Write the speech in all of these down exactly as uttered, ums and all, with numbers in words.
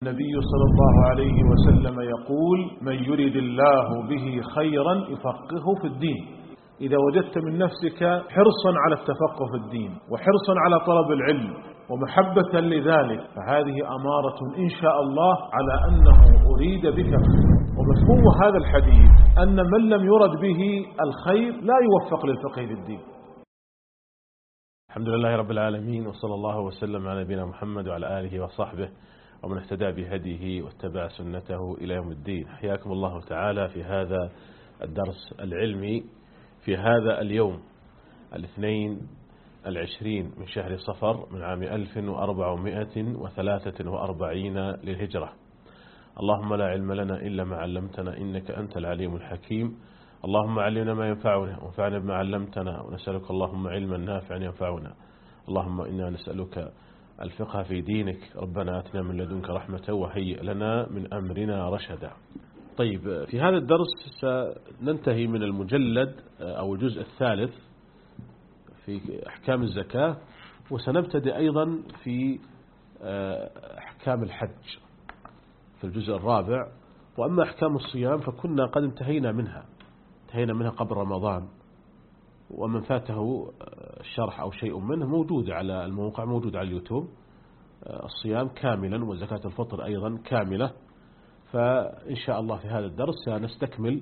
النبي صلى الله عليه وسلم يقول: من يرد الله به خيرا يفقهه في الدين. إذا وجدت من نفسك حرصا على التفقه في الدين وحرصا على طلب العلم ومحبة لذلك، فهذه أمارة إن شاء الله على أنه أريد بك. ومفهوم هذا الحديث أن من لم يرد به الخير لا يوفق للفقه في الدين. الحمد لله رب العالمين، وصلى الله وسلم على نبينا محمد وعلى آله وصحبه ومن اهتدى بهديه واتبع سنته إلى يوم الدين. حياكم الله تعالى في هذا الدرس العلمي في هذا اليوم الاثنين العشرين من شهر صفر من عام ألف وأربعمائة وثلاثة وأربعين للهجرة. اللهم لا علم لنا إلا ما علمتنا إنك أنت العليم الحكيم. اللهم علمنا ما ينفعنا وانفعنا بما علمتنا، ونسألك اللهم علما نافعا ينفعنا. اللهم إنا نسألك الفقه في دينك. ربنا آتنا من لدنك رحمة وهيئ لنا من أمرنا رشدا. طيب، في هذا الدرس سننتهي من المجلد أو الجزء الثالث في أحكام الزكاة، وسنبتدئ أيضا في أحكام الحج في الجزء الرابع. وأما أحكام الصيام فكنا قد انتهينا منها انتهينا منها قبل رمضان، ومن فاته الشرح أو شيء منه موجود على الموقع، موجود على اليوتيوب، الصيام كاملا وزكاة الفطر أيضا كاملة. فإن شاء الله في هذا الدرس سنستكمل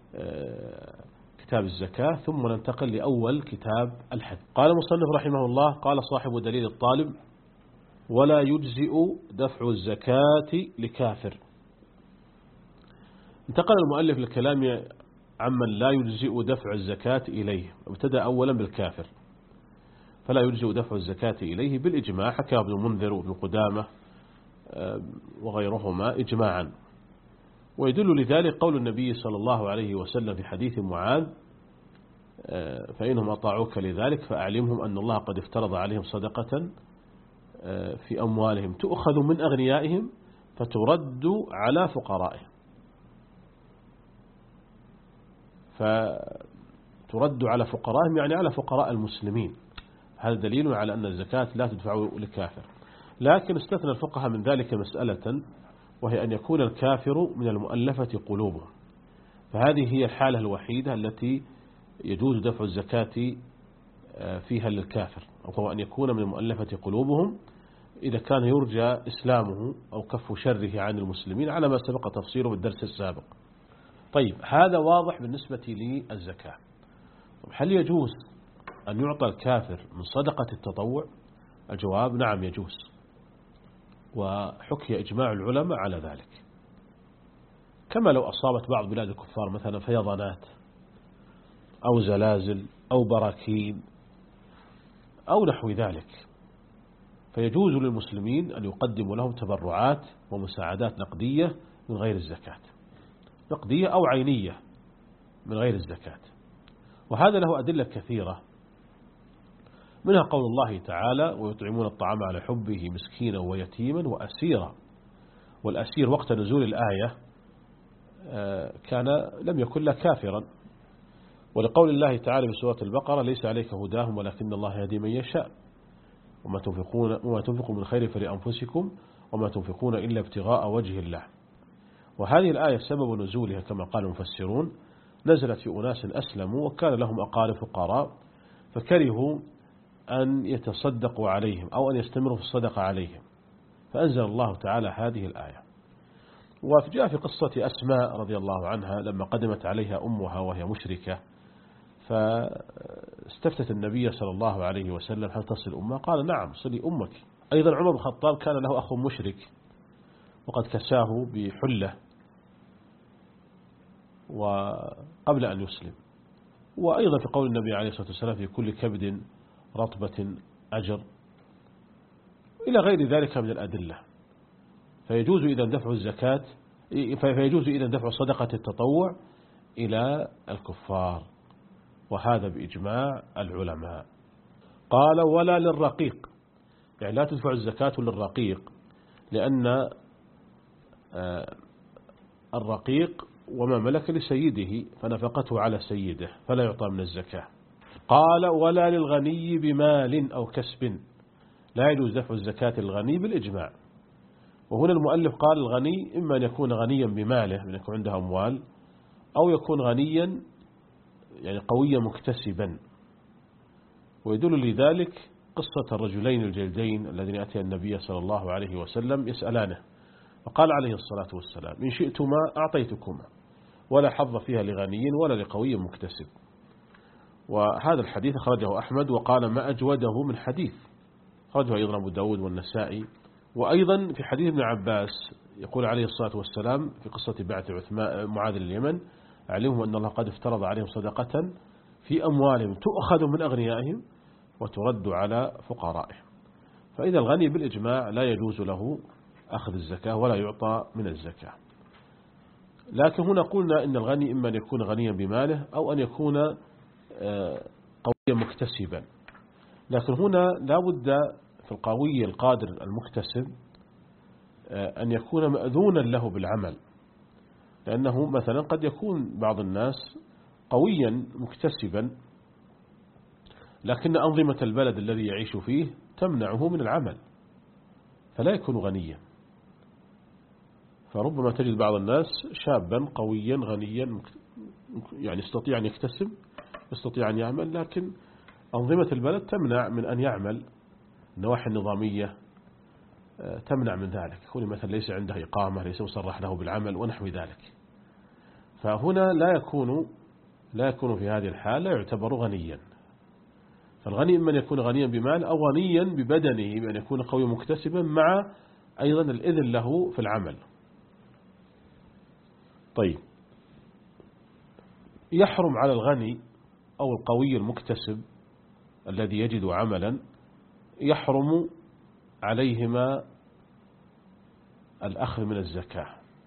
كتاب الزكاة ثم ننتقل لأول كتاب الحج. قال المصنف رحمه الله: قال صاحب دليل الطالب: ولا يجزئ دفع الزكاة لكافر. انتقل المؤلف للكلام عمن لا يجزئ دفع الزكاة إليه، ابتدأ أولا بالكافر. فلا يجزئ دفع الزكاة إليه بالإجماع، حكى ابن المنذر وابن قدامة وغيرهما إجماعا. ويدل لذلك قول النبي صلى الله عليه وسلم في حديث معاذ: فإنهم أطاعوك لذلك فأعلمهم أن الله قد افترض عليهم صدقة في أموالهم تؤخذ من أغنيائهم فترد على فقرائهم. فترد على فقرائهم يعني على فقراء المسلمين. هذا دليل على أن الزكاة لا تدفع لكافر. لكن استثنى الفقهاء من ذلك مسألة، وهي أن يكون الكافر من المؤلفة قلوبهم. فهذه هي الحالة الوحيدة التي يجوز دفع الزكاة فيها للكافر، وهو أن يكون من المؤلفة قلوبهم إذا كان يرجى إسلامه أو كف شره عن المسلمين، على ما سبق تفصيله بالدرس السابق. طيب، هذا واضح بالنسبة للزكاة. هل يجوز أن يعطى الكافر من صدقة التطوع؟ الجواب: نعم يجوز، وحكي إجماع العلماء على ذلك. كما لو أصابت بعض بلاد الكفار مثلا فيضانات أو زلازل أو براكين أو نحو ذلك، فيجوز للمسلمين أن يقدموا لهم تبرعات ومساعدات نقدية من غير الزكاة، نقدية أو عينية من غير الزكاة. وهذا له أدلة كثيرة، منها قول الله تعالى: ويطعمون الطعام على حبه مسكينا ويتيما وأسيرا. والأسير وقت نزول الآية كان لم يكن له كافرا. ولقول الله تعالى في سورة البقرة: ليس عليك هداهم ولكن الله يهدي من يشاء وما تنفقون وما تنفقوا من خير فلأنفسكم وما تنفقون إلا ابتغاء وجه الله. وهذه الآية سبب نزولها كما قال المفسرون نزلت في أناس أسلموا وكان لهم أقارب فقراء، فكرهوا أن يتصدقوا عليهم أو أن يستمروا في الصدقة عليهم، فأنزل الله تعالى هذه الآية. وجاء في قصة أسماء رضي الله عنها لما قدمت عليها أمها وهي مشركة، فاستفتت النبي صلى الله عليه وسلم: هل تصل أمها؟ قال: نعم صلي أمك. أيضا عمر بن الخطاب كان له أخ مشرك وقد كساه بحلة وقبل أن يسلم. وأيضا في قول النبي عليه الصلاة والسلام: في كل كبد رطبة أجر، إلى غير ذلك من الأدلة. فيجوز إذا دفع الزكاة فيجوز إذا دفع صدقة التطوع إلى الكفار، وهذا بإجماع العلماء. قال: ولا للرقيق، يعني لا تدفع الزكاة للرقيق، لأن الرقيق وما ملك لسيده فنفقته على سيده فلا يعطى من الزكاة. قال: ولا للغني بمال أو كسب، لا يجوز دفع الزكاة للغني بالإجماع، وهنا المؤلف قال الغني إما أن يكون غنيا بماله من يكون عنده أموال، أو يكون غنيا يعني قويا مكتسبا. ويدل لذلك قصة الرجلين الجلدين الذين أتيا النبي صلى الله عليه وسلم يسألانه، فقال عليه الصلاة والسلام إن شئتما أعطيتكما، ولا حظ فيها لغني ولا لقوي مكتسب. وهذا الحديث أخرجه أحمد وقال ما أجوده من حديث، أخرجه أيضا أبو داود والنسائي. وأيضا في حديث ابن عباس يقول عليه الصلاة والسلام في قصة بعث معاذ اليمن علمهم أن الله قد افترض عليهم صدقة في أموالهم تؤخذ من أغنيائهم وترد على فقرائهم. فإذا الغني بالإجماع لا يجوز له أخذ الزكاة ولا يعطى من الزكاة. لكن هنا قلنا إن الغني إما أن يكون غنيا بماله أو أن يكون قويا مكتسبا. لكن هنا لا بد في القوي القادر المكتسب أن يكون مأذونا له بالعمل، لأنه مثلا قد يكون بعض الناس قويا مكتسبا لكن أنظمة البلد الذي يعيش فيه تمنعه من العمل فلا يكون غنيا. فربما تجد بعض الناس شابا قويا غنيا يعني يستطيع أن يكتسب يستطيع أن يعمل، لكن أنظمة البلد تمنع من أن يعمل. النواحي النظامية تمنع من ذلك، يكون مثلا ليس عنده إقامة، ليس مصرح له بالعمل ونحو ذلك. فهنا لا يكون لا يكون في هذه الحالة يعتبر غنيا. فالغني إما أن يكون غنيا بمال أو غنيا ببدنه بأن يكون قوي مكتسبا مع أيضا الإذن له في العمل. طيب، يحرم على الغني أو القوي المكتسب الذي يجد عملا يحرم عليهما الأخذ من الزكاة،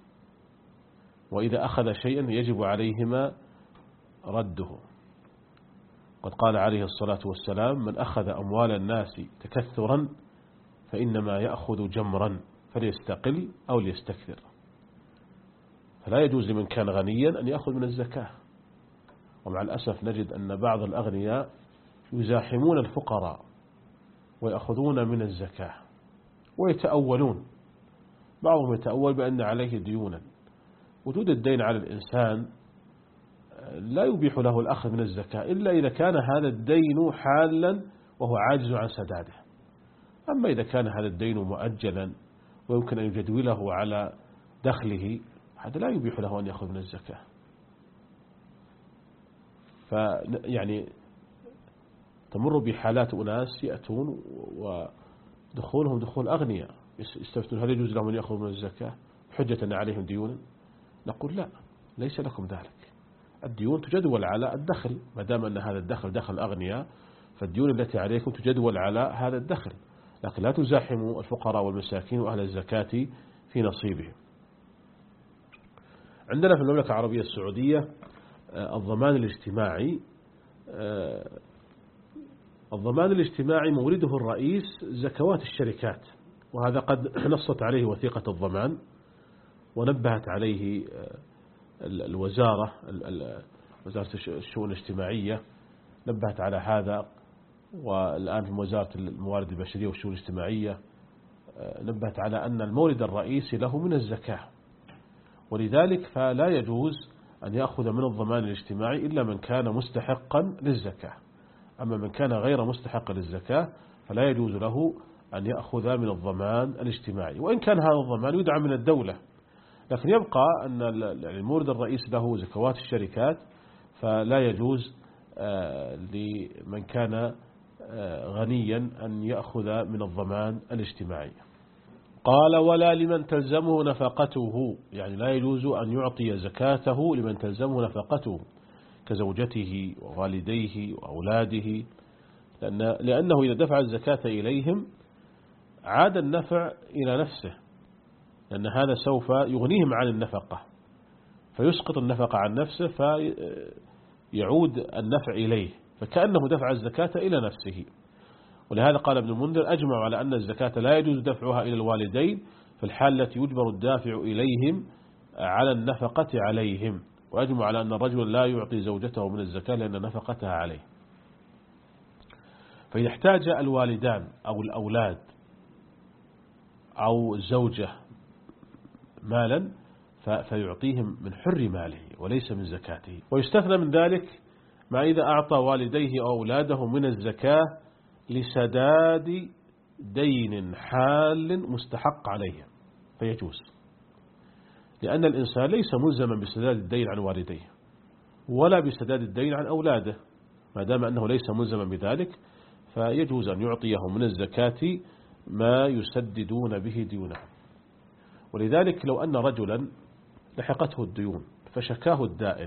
وإذا أخذ شيئا يجب عليهما رده. قد قال عليه الصلاة والسلام من أخذ أموال الناس تكثرا فإنما يأخذ جمرا فليستقل أو ليستكثر. فلا يجوز لمن كان غنيا أن يأخذ من الزكاة. ومع الأسف نجد أن بعض الأغنياء يزاحمون الفقراء ويأخذون من الزكاة ويتأولون. بعضهم يتأول بأن عليه ديونا. وجود الدين على الإنسان لا يبيح له الأخذ من الزكاة إلا إذا كان هذا الدين حالا وهو عاجز عن سداده. أما إذا كان هذا الدين مؤجلا ويمكن أن يجدوله على دخله هذا لا يبيح له أن يأخذ من الزكاة. فيعني تمر بحالات أناس يأتون ودخولهم دخول أغنياء يستفتون هل يجوز لهم أن يأخذوا من الزكاة حجة أن عليهم ديونا؟ نقول لا، ليس لكم ذلك. الديون تجدول على الدخل، ما دام أن هذا الدخل دخل أغنياء فالديون التي عليكم تجدول على هذا الدخل، لكن لا تزاحموا الفقراء والمساكين وأهل الزكاة في نصيبهم. عندنا في المملكة العربية السعودية الضمان الاجتماعي. الضمان الاجتماعي مورده الرئيس زكوات الشركات، وهذا قد نصت عليه وثيقة الضمان ونبهت عليه الوزارة وزارة الشؤون الاجتماعية نبهت على هذا. والآن في وزارة الموارد البشرية والشؤون الاجتماعية نبهت على أن المورد الرئيسي له من الزكاة، ولذلك فلا يجوز أن يأخذ من الضمان الاجتماعي إلا من كان مستحقا للزكاة. أما من كان غير مستحق للزكاة فلا يجوز له أن يأخذ من الضمان الاجتماعي، وإن كان هذا الضمان يدعم من الدولة. لكن يبقى أن المورد الرئيس له زكوات الشركات، فلا يجوز لمن كان غنيا أن يأخذ من الضمان الاجتماعي. قال ولا لمن تلزمه نفقته، يعني لا يجوز أن يعطي زكاته لمن تلزمه نفقته كزوجته ووالديه وأولاده، لأن لأنه إذا دفع الزكاة إليهم عاد النفع إلى نفسه، لأن هذا سوف يغنيهم عن النفقة فيسقط النفقة عن نفسه فيعود النفع إليه، فكأنه دفع الزكاة إلى نفسه. ولهذا قال ابن المنذر أجمع على أن الزكاة لا يجوز دفعها إلى الوالدين في الحال التي يجبر الدافع إليهم على النفقة عليهم، وأجمع على أن الرجل لا يعطي زوجته من الزكاة لأن نفقتها عليه. فإذا احتاج الوالدان أو الأولاد أو الزوجة مالا فيعطيهم من حر ماله وليس من زكاته. ويستثنى من ذلك ما إذا أعطى والديه أو أولاده من الزكاة لسداد دين حال مستحق عليه فيجوز، لأن الإنسان ليس ملزما بسداد الدين عن والديه ولا بسداد الدين عن أولاده، ما دام أنه ليس ملزما بذلك فيجوز أن يعطيه من الزكاة ما يسددون به ديونهم. ولذلك لو أن رجلا لحقته الديون فشكاه الدائن،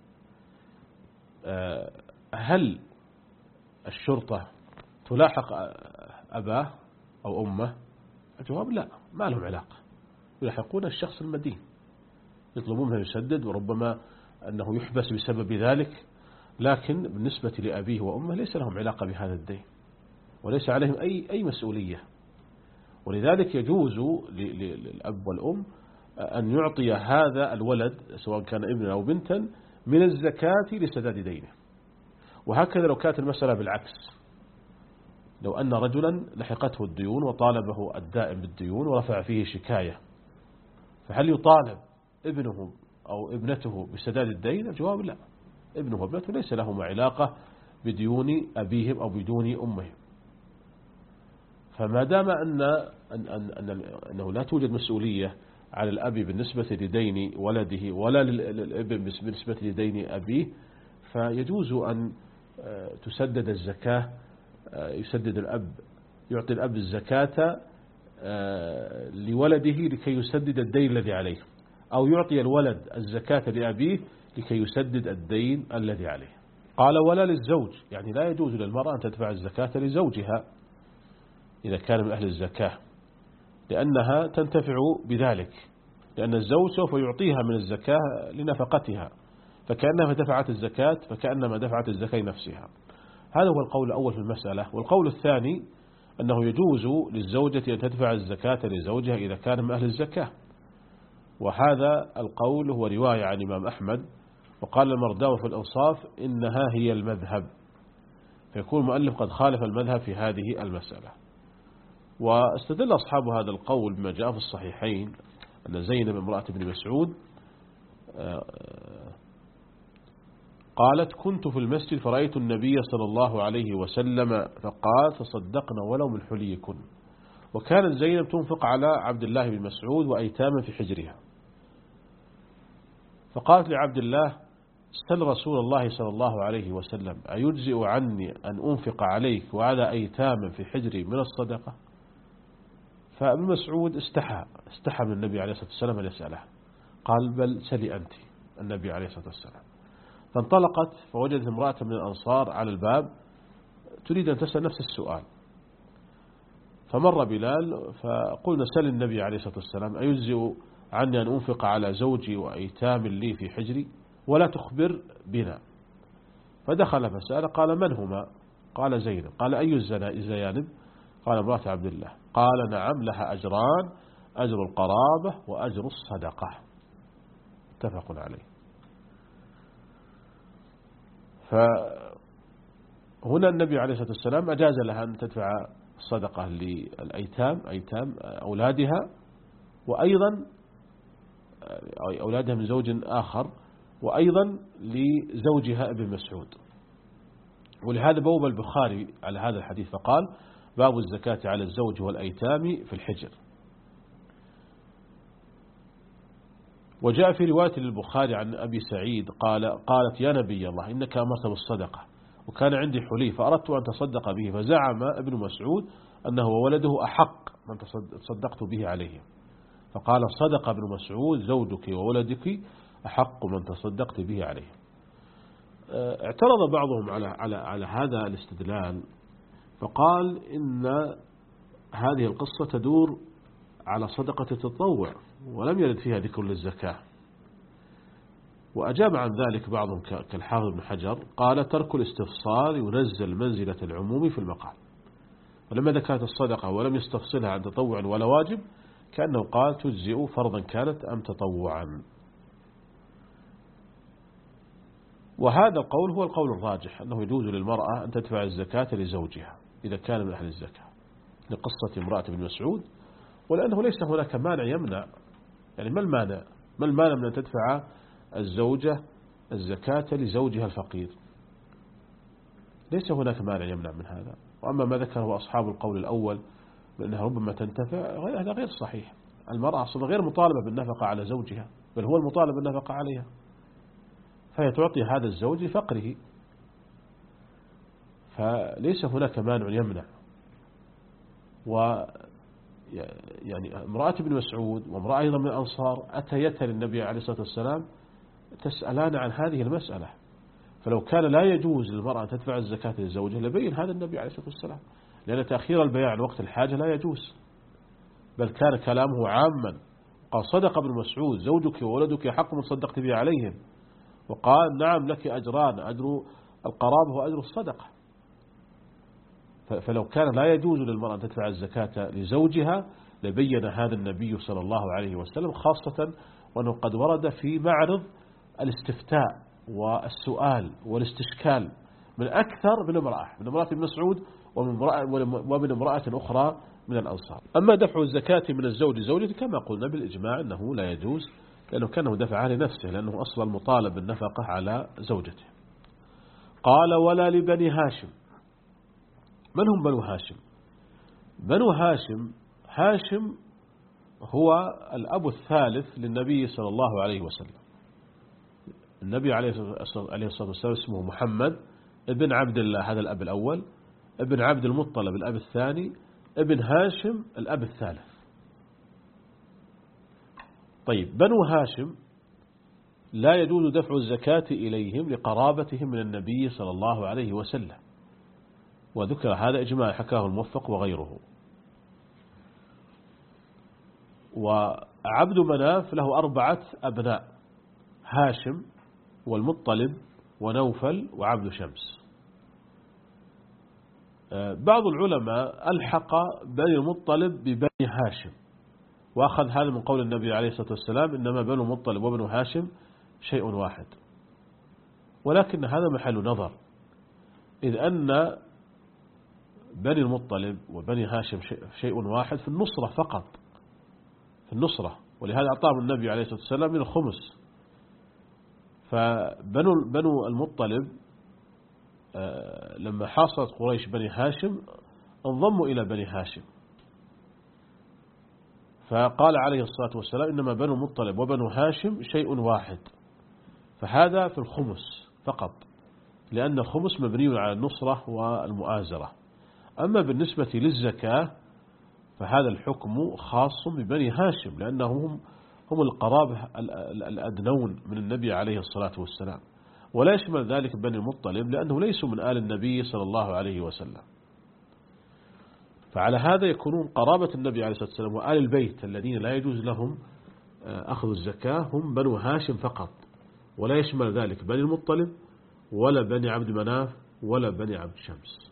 هل الشرطة تلاحق أباه أو أمه؟ الجواب لا، ما لهم علاقة، يلاحقون الشخص المدين، يطلبون منه يسدد وربما أنه يحبس بسبب ذلك، لكن بالنسبة لأبيه وأمه ليس لهم علاقة بهذا الدين وليس عليهم أي أي مسؤولية. ولذلك يجوز للأب والأم أن يعطي هذا الولد سواء كان ابنا أو بنتا من الزكاة لسداد دينه. وهكذا لو كانت المسألة بالعكس، لو أن رجلا لحقته الديون وطالبه الدائن بالديون ورفع فيه شكاية، فهل يطالب ابنه أو ابنته بسداد الدين؟ الجواب لا، ابنه وابنته ليس لهما علاقة بديون أبيهم أو بدون أمهم. فما دام أن أن أن أنه لا توجد مسؤولية على الأب بالنسبة لدين ولده ولا للابن بالنسبة لدين أبيه، فيجوز أن تسدد الزكاة، يسدد الأب، يعطي الأب الزكاة لولده لكي يسدد الدين الذي عليه، أو يعطي الولد الزكاة لأبيه لكي يسدد الدين الذي عليه. قال ولا للزوج، يعني لا يجوز للمرأة أن تدفع الزكاة لزوجها إذا كان من أهل الزكاة، لأنها تنتفع بذلك، لأن الزوج سوف يعطيها من الزكاة لنفقتها، فكأنها دفعت الزكاة فكأنما دفعت الزكاة نفسها. هذا هو القول الأول في المسألة. والقول الثاني أنه يجوز للزوجة أن تدفع الزكاة لزوجها إذا كان من أهل الزكاة، وهذا القول هو رواية عن الإمام أحمد، وقال المرداوي في الأوصاف إنها هي المذهب، فيكون المؤلف قد خالف المذهب في هذه المسألة. واستدل أصحاب هذا القول بما جاء في الصحيحين أن زينب امرأة ابن مسعود قالت كنت في المسجد فرأيت النبي صلى الله عليه وسلم فقال تصدقنا ولو من حليكن. وكانت زينب تنفق على عبد الله بن مسعود وأيتاما في حجرها، فقالت لعبد الله سل رسول الله صلى الله عليه وسلم أيجزئ عني أن أنفق عليك وعلى أيتاما في حجري من الصدقة؟ فابن مسعود استحى استحى من النبي عليه الصلاة والسلام أن يسأله، قال بل سلي أنت النبي عليه الصلاة والسلام. فانطلقت فوجدت امرأة من الأنصار على الباب تريد أن تسأل نفس السؤال، فمر بلال فقلنا سل النبي عليه الصلاة والسلام أيجزئ عني أن أنفق على زوجي وأيتام لي في حجري ولا تخبر بنا؟ فدخل فسأل قال من هما؟ قال زينب. قال أي الزيانب؟ قال امرأة عبد الله. قال نعم لها أجران، أجر القرابة وأجر الصدقة، اتفق عليه. فهنا النبي عليه الصلاة والسلام أجاز لها أن تدفع الصدقة للأيتام أيتام أولادها، وأيضا أولادها من زوج آخر، وأيضا لزوجها ابن مسعود. ولهذا بوب البخاري على هذا الحديث فقال باب الزكاة على الزوج والأيتام في الحجر. وجاء في رواية للبخاري عن أبي سعيد قال قالت يا نبي الله إنك أمرت بالصدقة وكان عندي حلي فأردت أن تصدق به، فزعم ابن مسعود أنه وولده أحق من تصدقت به عليه، فقال صدق ابن مسعود زوجك وولدك أحق من تصدقت به عليه. اعترض بعضهم على على على هذا الاستدلال، فقال إن هذه القصة تدور على صدقة التطوع ولم يرد فيها ذكر للزكاة. وأجاب عن ذلك بعضهم كالحافظ بن حجر قال ترك الاستفصال ينزل منزلة العموم في المقال، ولما ذكرت الصدقة ولم يستفصلها عن تطوع ولا واجب كأنه قال تجزئ فرضا كانت أم تطوعا. وهذا القول هو القول الراجح أنه يجوز للمرأة أن تدفع الزكاة لزوجها إذا كان من أهل الزكاة، لقصة امرأة بن مسعود، ولأنه ليس هناك مانع يمنع يعني ما المانع ما المانع من أن تدفع الزوجة الزكاة لزوجها الفقير؟ ليس هناك مانع يمنع من هذا. وأما ما ذكره أصحاب القول الأول بأنها ربما تنتفع، هذا غير صحيح. المرأة أصلا غير مطالبة بالنفقة على زوجها، بل هو المطالب بالنفقة عليها، فهي تعطي هذا الزوج لفقره، فليس هناك مانع يمنع. و يعني امرأة ابن مسعود وامرأة أيضا من الأنصار أتيتا للنبي عليه الصلاة والسلام تسألان عن هذه المسألة، فلو كان لا يجوز للمرأة أن تدفع الزكاة لزوجها لبين هذا النبي عليه الصلاة والسلام، لأن تأخير البيع عن وقت الحاجة لا يجوز، بل كان كلامه عاما. قال صدق ابن مسعود زوجك وولدك حق من صدقت به عليهم، وقال نعم لك أجران، أجر القرابة وأجر الصدقة. فلو كان لا يجوز للمرأة أن تدفع الزكاة لزوجها لبين هذا النبي صلى الله عليه وسلم، خاصة وأنه قد ورد في معرض الاستفتاء والسؤال والاستشكال من أكثر من امرأة، من امرأة ابن مسعود ومن امرأة أخرى من الأنصار. أما دفع الزكاة من الزوج زوجته كما قلنا بالإجماع أنه لا يجوز، لأنه كانه دفعها لنفسه، لأنه أصلا مطالب بالنفقة على زوجته. قال ولا لبني هاشم. من هم بنو هاشم؟ بنو هاشم هاشم هو الأب الثالث للنبي صلى الله عليه وسلم. النبي عليه الصلاة والسلام اسمه محمد ابن عبد الله، هذا الأب الأول، ابن عبد المطلب الأب الثاني، ابن هاشم الأب الثالث. طيب بنو هاشم لا يجوز دفع الزكاة إليهم لقرابتهم من النبي صلى الله عليه وسلم، وذكر هذا إجماع حكاه الموفق وغيره. وعبد مناف له أربعة أبناء: هاشم والمطلب ونوفل وعبد شمس. بعض العلماء ألحق بني المطلب ببني هاشم، وأخذ هذا من قول النبي عليه الصلاة والسلام إنما بنو المطلب وبنو هاشم شيء واحد، ولكن هذا محل نظر، إذ أن بني المطلب وبني هاشم شيء واحد في النصرة فقط، في النصرة، ولهذا أعطاهم النبي عليه الصلاة والسلام من الخمس. فبنو بنو المطلب لما حاصرت قريش بني هاشم انضموا إلى بني هاشم، فقال عليه الصلاة والسلام إنما بنو المطلب وبنو هاشم شيء واحد، فهذا في الخمس فقط، لأن الخمس مبني على النصرة والمؤازرة. أما بالنسبة للزكاة فهذا الحكم خاص ببني هاشم، لأنهم هم القرابة الأدنون من النبي عليه الصلاة والسلام، ولا يشمل ذلك بني المطلب لأنه ليسوا من آل النبي صلى الله عليه وسلم. فعلى هذا يكونون قرابة النبي عليه الصلاة والسلام وآل البيت الذين لا يجوز لهم أخذ الزكاة هم بنو هاشم فقط، ولا يشمل ذلك بني المطلب ولا بني عبد مناف ولا بني عبد شمس.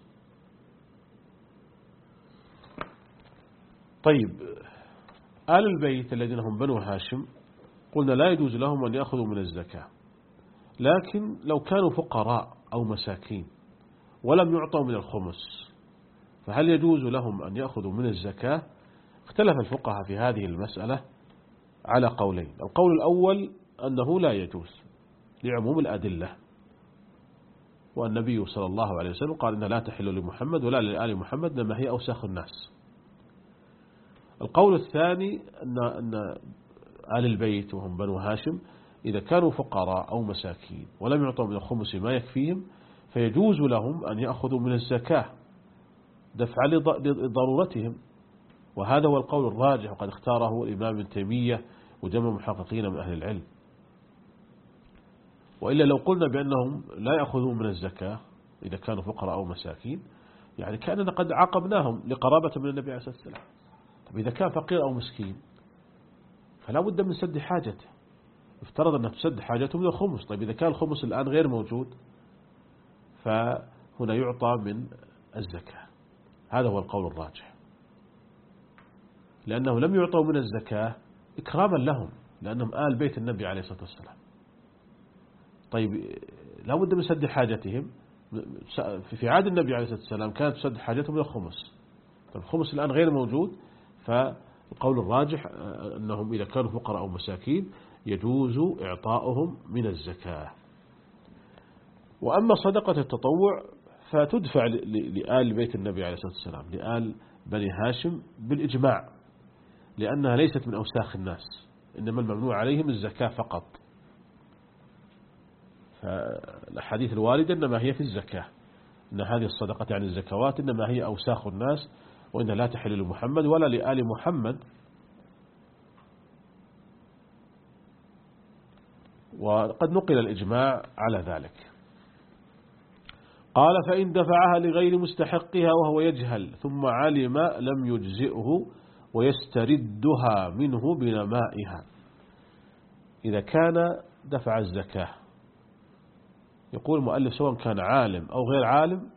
طيب آل البيت الذين هم بنو هاشم قلنا لا يجوز لهم أن يأخذوا من الزكاة، لكن لو كانوا فقراء أو مساكين ولم يعطوا من الخمس فهل يجوز لهم أن يأخذوا من الزكاة؟ اختلف الفقهاء في هذه المسألة على قولين. القول الأول أنه لا يجوز لعموم الأدلة، والنبي صلى الله عليه وسلم قال إن لا تحل لمحمد ولا لآل محمد إنما هي أوساخ الناس. القول الثاني أن أن آل البيت وهم بنو هاشم إذا كانوا فقراء أو مساكين ولم يعطوا من الخمس ما يكفيهم فيجوز لهم أن يأخذوا من الزكاة دفع لضرورتهم، وهذا هو القول الراجح وقد اختاره الإمام ابن تيمية وجمع محققين من أهل العلم. وإلا لو قلنا بأنهم لا يأخذون من الزكاة إذا كانوا فقراء أو مساكين يعني كأننا قد عاقبناهم لقرابة من النبي عليه الصلاة والسلام. طب إذا كان فقير أو مسكين فلا بد من سد حاجته، افترض أنها تسد حاجته من الخمس. طيب إذا كان الخمس الآن غير موجود فهنا يعطى من الزكاة، هذا هو القول الراجح، لأنه لم يعطوا من الزكاة إكراما لهم لأنهم آل بيت النبي عليه الصلاة والسلام. طيب لا بد من سد حاجتهم، في عهد النبي عليه الصلاة والسلام كانت تسد حاجتهم من الخمس. طيب الخمس الآن غير موجود القول الراجح أنهم إذا كانوا فقراء أو مساكين يجوز إعطاؤهم من الزكاة. وأما صدقة التطوع فتدفع لآل بيت النبي عليه الصلاة والسلام، لآل بني هاشم بالإجماع، لأنها ليست من أوساخ الناس، إنما الممنوع عليهم الزكاة فقط. فالحديث الواردة إنما هي في الزكاة، إن هذه الصدقة يعني الزكوات إنما هي أوساخ الناس، وإنها لا تحل لمحمد ولا لآل محمد. وقد نقل الإجماع على ذلك. قال فإن دفعها لغير مستحقها وهو يجهل ثم علم لم يجزئه ويستردها منه بنمائها. إذا كان دفع الزكاة، يقول المؤلف سواء كان عالم أو غير عالم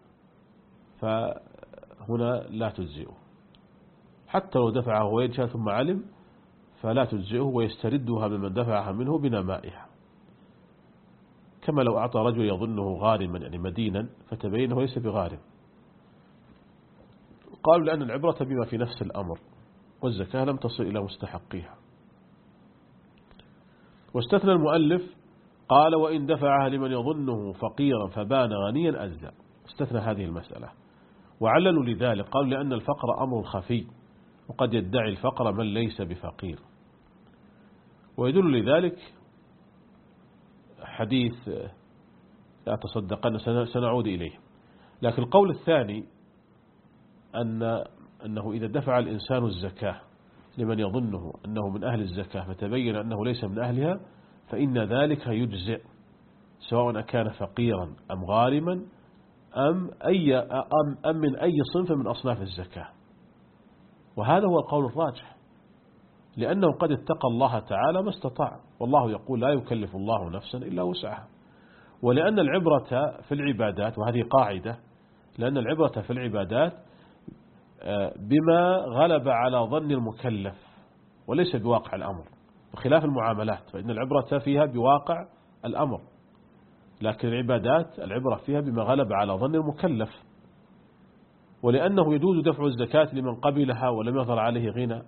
فهنا لا تجزئه، حتى لو دفعه وهو يجهل ثم علم فلا تجزئه ويستردها ممن دفعها منه بنمائها، كما لو أعطى رجل يظنه غارما يعني مدينا فتبينه ليس بغارم. قالوا لأن العبرة بما في نفس الأمر، والزكاة لم تصل إلى مستحقيها. واستثنى المؤلف قال وإن دفعها لمن يظنه فقيرا فبان غنيا أجزى، استثنى هذه المسألة. وعللوا لذلك قالوا لأن الفقر أمر خفي، وقد يدعي الفقر من ليس بفقير. ويدل لذلك حديث لا تصدقن سنعود إليه. لكن القول الثاني أن أنه إذا دفع الإنسان الزكاة لمن يظنه أنه من أهل الزكاة فتبين أنه ليس من أهلها فإن ذلك يجزئ، سواء كان فقيرا أم غارما أم, أي أم, أم من أي صنف من أصناف الزكاة. وهذا هو القول الراجح، لأنه قد اتقى الله تعالى ما استطاع، والله يقول لا يكلف الله نفسا إلا وسعها. ولأن العبرة في العبادات، وهذه قاعدة، لأن العبرة في العبادات بما غلب على ظن المكلف وليس بواقع الأمر، بخلاف المعاملات فإن العبرة فيها بواقع الأمر، لكن العبادات العبرة فيها بما غلب على ظن المكلف. ولأنه يجوز دفع الزكاة لمن قبلها ولم يظهر عليه غنى.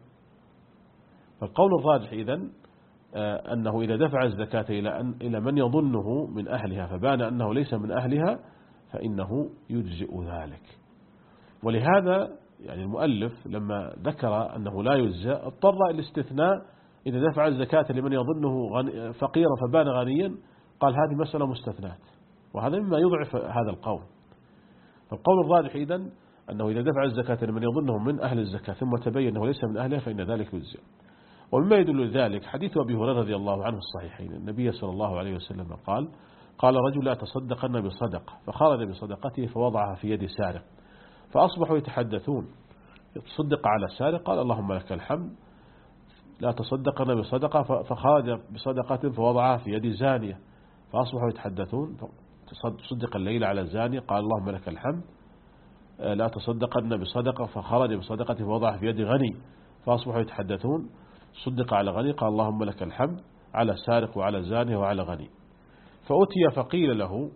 فالقول الراجح إذن أنه إذا دفع الزكاة إلى من يظنه من أهلها فبان أنه ليس من أهلها فإنه يجزئ ذلك. ولهذا يعني المؤلف لما ذكر أنه لا يجزئ اضطر الاستثناء إذا دفع الزكاة لمن يظنه فقيرا فبان غنيا، قال هذه مسألة مستثنات، وهذا مما يضعف هذا القول. فالقول الراجح إذن أنه إذا دفع الزكاة لمن يظنه من أهل الزكاة ثم تبين أنه ليس من أهلها فإن ذلك يجزئ. ومما يدل ذلك حديث أبي هريرة رضي الله عنه الصحيحين، النبي صلى الله عليه وسلم قال قال رجل لا تصدقن بصدقة، فخرج بصدقته فوضعها في يد سارق، فأصبحوا يتحدثون يتصدق على السارق، قال اللهم لك الحمد. لا تصدقن بصدقة، فخرج بصدقة فوضعها في يد زانية، فأصبحوا يتحدثون. تصدق الليل على الزانية، قال اللهم لك الحمد. لا تصدقن بصدقة، فخرج بصدقة فوضعها في يد غني، فأصبحوا يتحدثون. صدق على غني، قال اللهم لك الحمد، على سارق وعلى زانية وعلى غني. فأتي فقيل له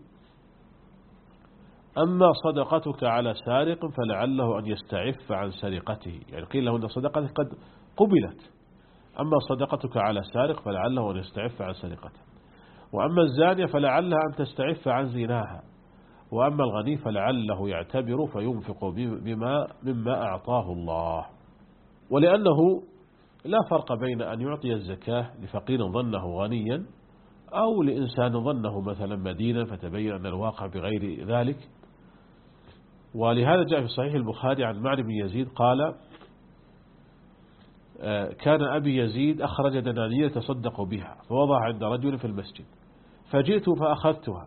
أما صدقتك على سارق فلعله أن يستعف عن سرقته، يعني قيل له أن صدقتك قد قبلت، أما صدقتك على سارق فلعله أن يستعف عن سرقته، وأما الزانية فلعلها أن تستعف عن زناها، وأما الغني فلعله يعتبر فينفق بما مما أعطاه الله. ولأنه لا فرق بين أن يعطي الزكاة لفقير ظنه غنيا أو لإنسان ظنه مثلا مدينا فتبين أن الواقع بغير ذلك. ولهذا جاء في صحيح البخاري عن معن بن يزيد قال كان أبي يزيد أخرج دنانير تصدق بها فوضع عند رجل في المسجد، فجئت فأخذتها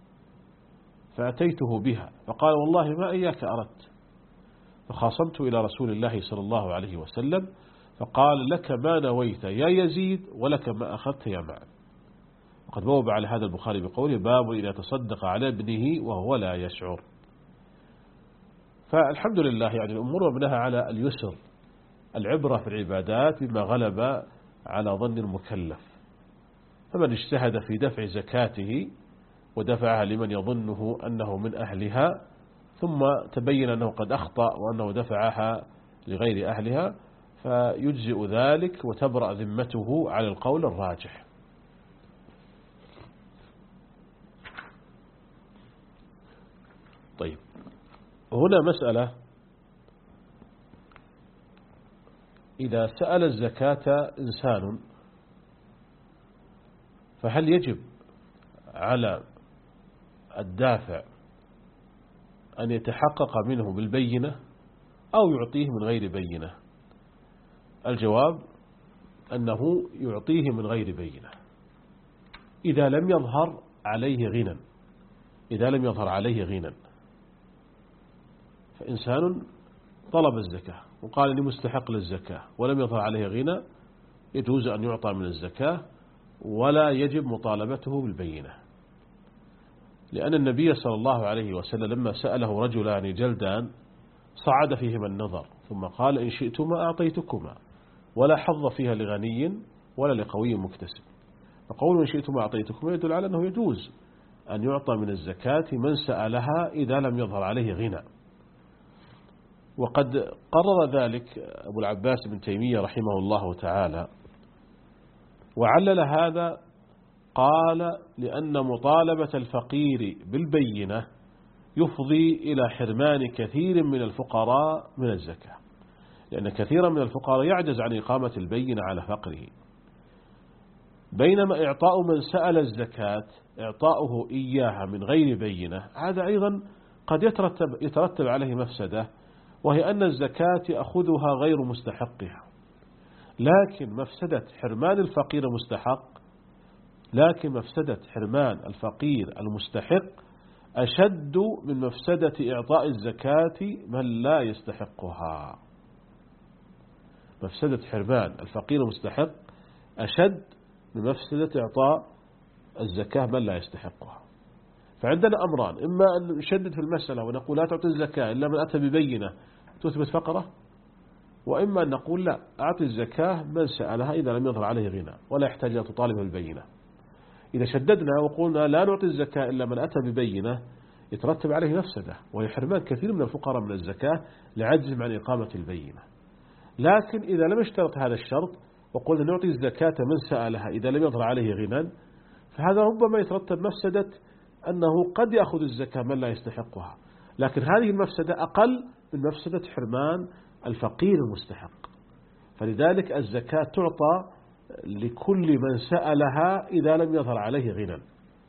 فأتيته بها فقال والله ما إياك أردت، فخاصمت إلى رسول الله صلى الله عليه وسلم فقال لك ما نويت يا يزيد ولك ما أخذت يا معن. وقد بوب على هذا البخاري بقوله باب إذا تصدق على ابنه وهو لا يشعر. فالحمد لله يعني الأمور مبناها على اليسر، العبرة في العبادات بما غلب على ظن المكلف. فمن اجتهد في دفع زكاته ودفعها لمن يظنه أنه من أهلها ثم تبين أنه قد أخطأ وأنه دفعها لغير أهلها فيجزئ ذلك وتبرأ ذمته على القول الراجح. طيب، هنا مسألة: إذا سأل الزكاة إنسان فهل يجب على الدافع أن يتحقق منه بالبينة أو يعطيه من غير بينة؟ الجواب أنه يعطيه من غير بينة إذا لم يظهر عليه غنى. إذا لم يظهر عليه غنى، فإنسان طلب الزكاة وقال لي مستحق للزكاة ولم يظهر عليه غنى، يجوز أن يعطى من الزكاة ولا يجب مطالبته بالبينة، لأن النبي صلى الله عليه وسلم لما سأله رجلان جلدان صعد فيهما النظر ثم قال: إن شئتما أعطيتكما، ولا حظ فيها لغني ولا لقوي مكتسب. فقول إن شئتما أعطيتكما يدل على أنه يجوز أن يعطى من الزكاة من سألها إذا لم يظهر عليه غنى. وقد قرر ذلك أبو العباس بن تيمية رحمه الله تعالى، وعلل هذا قال: لأن مطالبة الفقير بالبينة يفضي إلى حرمان كثير من الفقراء من الزكاة، لأن كثيرا من الفقراء يعجز عن إقامة البينة على فقره، بينما إعطاء من سأل الزكاة إعطاؤه إياها من غير بينة هذا أيضا قد يترتب, يترتب عليه مفسدة، وهي أن الزكاة يأخذها غير مستحقها. لكن مفسدة حرمان الفقير المستحق لكن مفسدة حرمان الفقير المستحق أشد من مفسدة إعطاء الزكاة من لا يستحقها. مفسدة حرمان الفقير المستحق أشد من مفسدة إعطاء الزكاة من لا يستحقها. فعندنا أمران: إما أن نشدد في المسألة ونقول لا تعطي الزكاة إلا من أتى ببينة تثبت فقره، وإما أن نقول لا، أعطي الزكاة من سألها إذا لم يظهر عليه غنى ولا يحتاج أن تطالب البينة. إذا شددنا وقلنا لا نعطي الزكاة إلا من أتى ببينة يترتب عليه مفسدة، وهي حرمان كثير من الفقراء من الزكاة لعجزهم عن إقامة البينة. لكن إذا لم يشترط هذا الشرط وقلنا نعطي الزكاة من سألها إذا لم يظهر عليه غنى، فهذا ربما يترتب مفسدة أنه قد يأخذ الزكاة من لا يستحقها، لكن هذه المفسدة أقل من مفسدة حرمان الفقير المستحق. فلذلك الزكاة تعطى لكل من سألها إذا لم يظهر عليه غنى.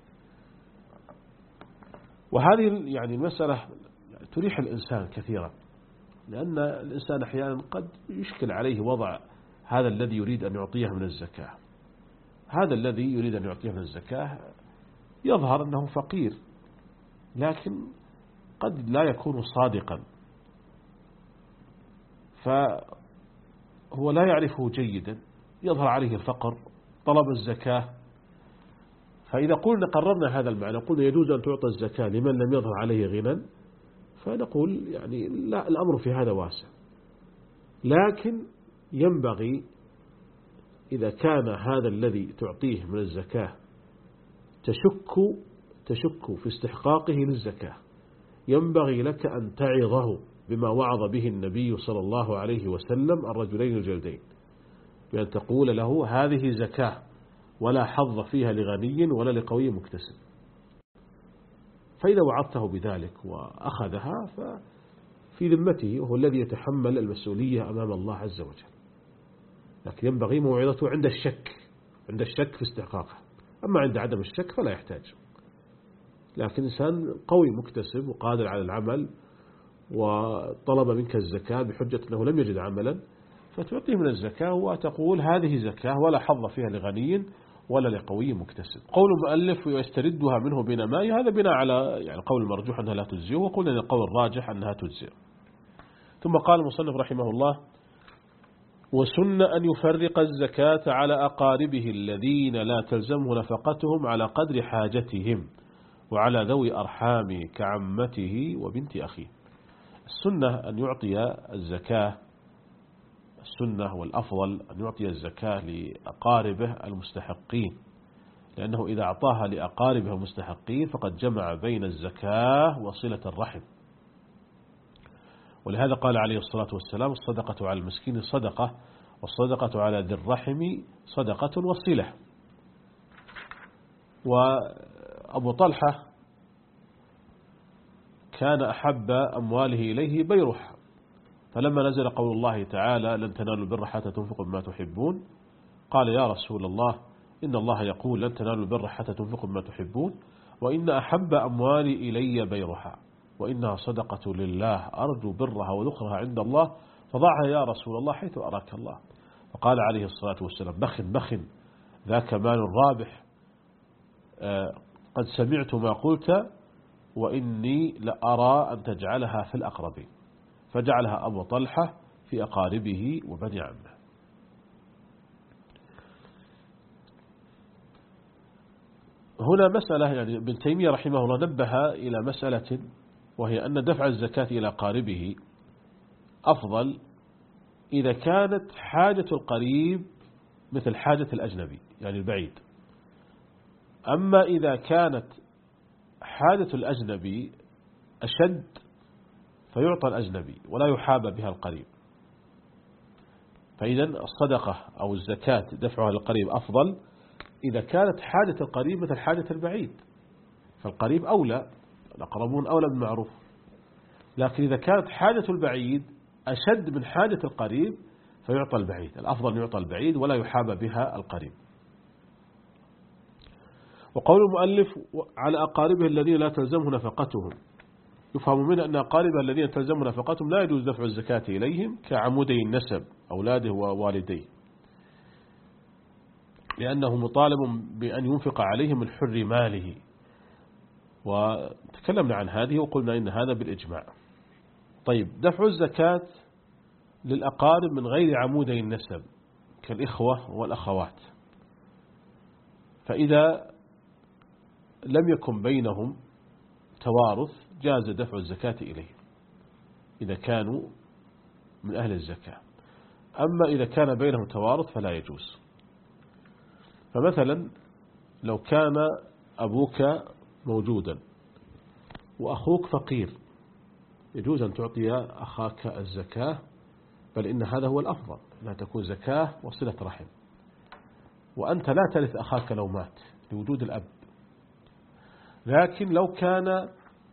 وهذه يعني المسألة تريح الإنسان كثيرا، لأن الإنسان أحيانا قد يشكل عليه وضع هذا الذي يريد أن يعطيه من الزكاة. هذا الذي يريد أن يعطيه من الزكاة يظهر أنه فقير، لكن قد لا يكون صادقا، فهو لا يعرفه جيدا، يظهر عليه الفقر، طلب الزكاة. فإذا قلنا قررنا هذا المعنى، قلنا يجوز أن تعطى الزكاة لمن لم يظهر عليه غنى، فنقول يعني لا، الأمر في هذا واسع. لكن ينبغي إذا كان هذا الذي تعطيه من الزكاة تشك تشك في استحقاقه للزكاة، ينبغي لك أن تعظه بما وعظ به النبي صلى الله عليه وسلم الرجلين الجلدين، بأن تقول له هذه زكاة ولا حظ فيها لغني ولا لقوي مكتسب. فإذا وعظته بذلك وأخذها ففي ذمته، وهو الذي يتحمل المسؤولية أمام الله عز وجل. لكن ينبغي موعظته عند الشك عند الشك في استحقاقه، أما عند عدم الشك فلا يحتاج. لكن إنسان قوي مكتسب وقادر على العمل وطلب منك الزكاة بحجة أنه لم يجد عملا، فتعطيه من الزكاة وتقول هذه زكاة ولا حظ فيها لغني ولا لقوي مكتسب. قول المؤلف ويستردها منه بنماء، هذا بناء على يعني قول المرجوح أنها لا تجزئ، وقلنا أن القول الراجح أنها تجزئ. ثم قال المصنف رحمه الله: وسن أن يفرق الزكاة على أقاربه الذين لا تلزمه نفقتهم على قدر حاجتهم، وعلى ذوي أرحام كعمته وبنت أخيه. السنة أن يعطي الزكاة السنة والأفضل أن يعطي الزكاة لأقاربه المستحقين، لأنه إذا أعطاها لأقاربه المستحقين فقد جمع بين الزكاة وصلة الرحم. ولهذا قال عليه الصلاة والسلام: الصدقة على المسكين صدقة، والصدقة على ذي الرحم صدقة وصلة. وأبو طلحة كان أحب أمواله إليه بيرح، فلما نزل قول الله تعالى: لن تنالوا البر حتى تنفقوا مما تحبون، قال: يا رسول الله، إن الله يقول: لن تنالوا البر حتى تنفقوا مما تحبون، وإن أحب أموالي إلي بيرها، وإنها صدقة لله أرجو برها وذخرها عند الله، فضعها يا رسول الله حيث أراك الله. فقال عليه الصلاة والسلام: بخ بخ، ذاك مال رابح، قد سمعت ما قلت، وإني لأرى أن تجعلها في الأقربين. فجعلها أبو طلحة في أقاربه وبني عمه. هنا مسألة، يعني ابن تيمية رحمه الله نبه إلى مسألة، وهي أن دفع الزكاة إلى قاربه أفضل إذا كانت حاجة القريب مثل حاجة الأجنبي، يعني البعيد. أما إذا كانت حاجة الأجنبي أشد فيعطى الأجنبي ولا يحاب بها القريب. فإذا الصدقة أو الزكاة دفعها للقريب أفضل إذا كانت حاجة القريب مثل حاجة البعيد، فالقريب أولى، الأقربون أولى بالمعروف. لكن إذا كانت حاجة البعيد أشد من حاجة القريب فيعطى البعيد، الأفضل يعطى البعيد ولا يحاب بها القريب. وقول المؤلف: على أقاربه الذين لا تلزمه نفقتهم، يفهم منه أن أقاربه الذين تلزمه نفقتهم لا يجوز دفع الزكاة إليهم كعمودي النسب أولاده ووالديه، لأنه مطالب بأن ينفق عليهم من حر ماله. وتكلمنا عن هذه وقلنا إن هذا بالإجماع. طيب، دفع الزكاة للأقارب من غير عمودي النسب كالإخوة والأخوات، فإذا لم يكن بينهم توارث جاز دفع الزكاة إليهم إذا كانوا من أهل الزكاة. أما إذا كان بينهم توارث فلا يجوز. فمثلا لو كان أبوك موجودا وأخوك فقير يجوز أن تعطي أخاك الزكاة، بل إن هذا هو الأفضل، لا تكون زكاة وصلة رحم. وأنت لا ترث أخاك لو مات لوجود الأب. لكن لو كان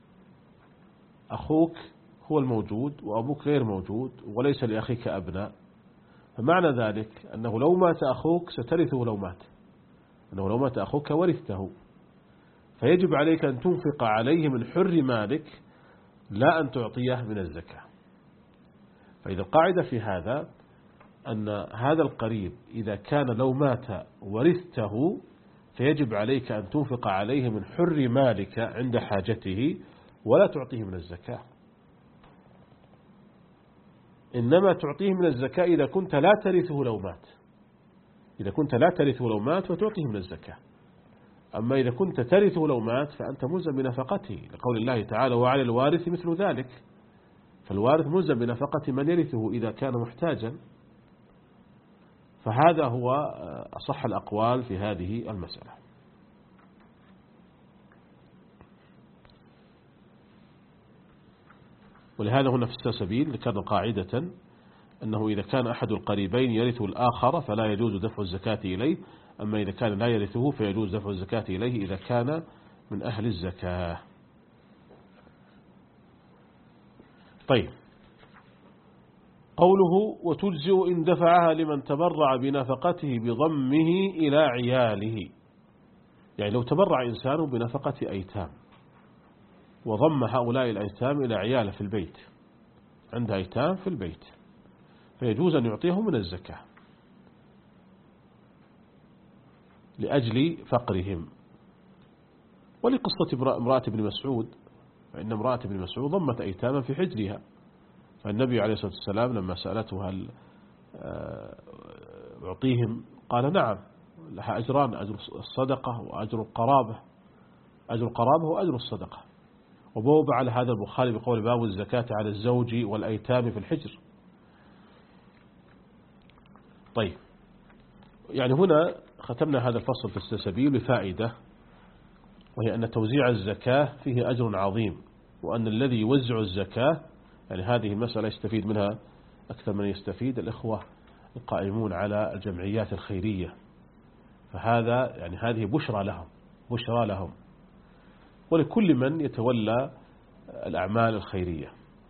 أخوك هو الموجود وأبوك غير موجود وليس لأخيك أبناء، فمعنى ذلك أنه لو مات أخوك سترثه لو مات، أنه لو مات أخوك ورثته، فيجب عليك أن تنفق عليه من حر مالك لا أن تعطيه من الزكاة. فإذا القاعدة في هذا أن هذا القريب إذا كان لو مات ورثته فيجب عليك أن تنفق عليه من حر مالك عند حاجته ولا تعطيه من الزكاة، إنما تعطيه من الزكاة إذا كنت لا ترثه لو مات، إذا كنت لا ترثه لو مات فتعطيه من الزكاة. أما إذا كنت ترثه لو مات فأنت ملزم بنفقته، لقول الله تعالى: وعلى الوارث مثل ذلك. فالوارث ملزم بنفقة من يرثه إذا كان محتاجا. فهذا هو أصح الأقوال في هذه المسألة. ولهذا هنا في السلسبيل ذكرنا قاعدة أنه إذا كان أحد القريبين يرثه الآخر فلا يجوز دفع الزكاة إليه، أما إذا كان لا يرثه فيجوز دفع الزكاة إليه إذا كان من أهل الزكاة. طيب، قوله: وتجزئ إن دفعها لمن تبرع بنفقته بضمه إلى عياله. يعني لو تبرع إنسان بنفقة أيتام وضم هؤلاء الأيتام إلى عياله في البيت، عند أيتام في البيت، فيجوز أن يعطيهم من الزكاة لأجل فقرهم. ولقصة امرأة ابن مسعود، فإن امرأة ابن مسعود ضمت أيتاما في حجرها، فالنبي عليه الصلاة والسلام لما سألته هل أعطيهم قال: نعم، لها أجران، أجر الصدقة وأجر القرابة، أجر القرابة وأجر الصدقة. وبوب على هذا البخاري بقول: باب الزكاة على الزوج والأيتام في الحجر. طيب، يعني هنا ختمنا هذا الفصل في السلسبيل بفائدة، وهي أن توزيع الزكاة فيه أجر عظيم، وأن الذي يوزع الزكاة يعني هذه المسألة يستفيد منها أكثر من يستفيد الإخوة القائمون على الجمعيات الخيرية، فهذا يعني هذه بشرى لهم بشرى لهم ولكل من يتولى الأعمال الخيرية.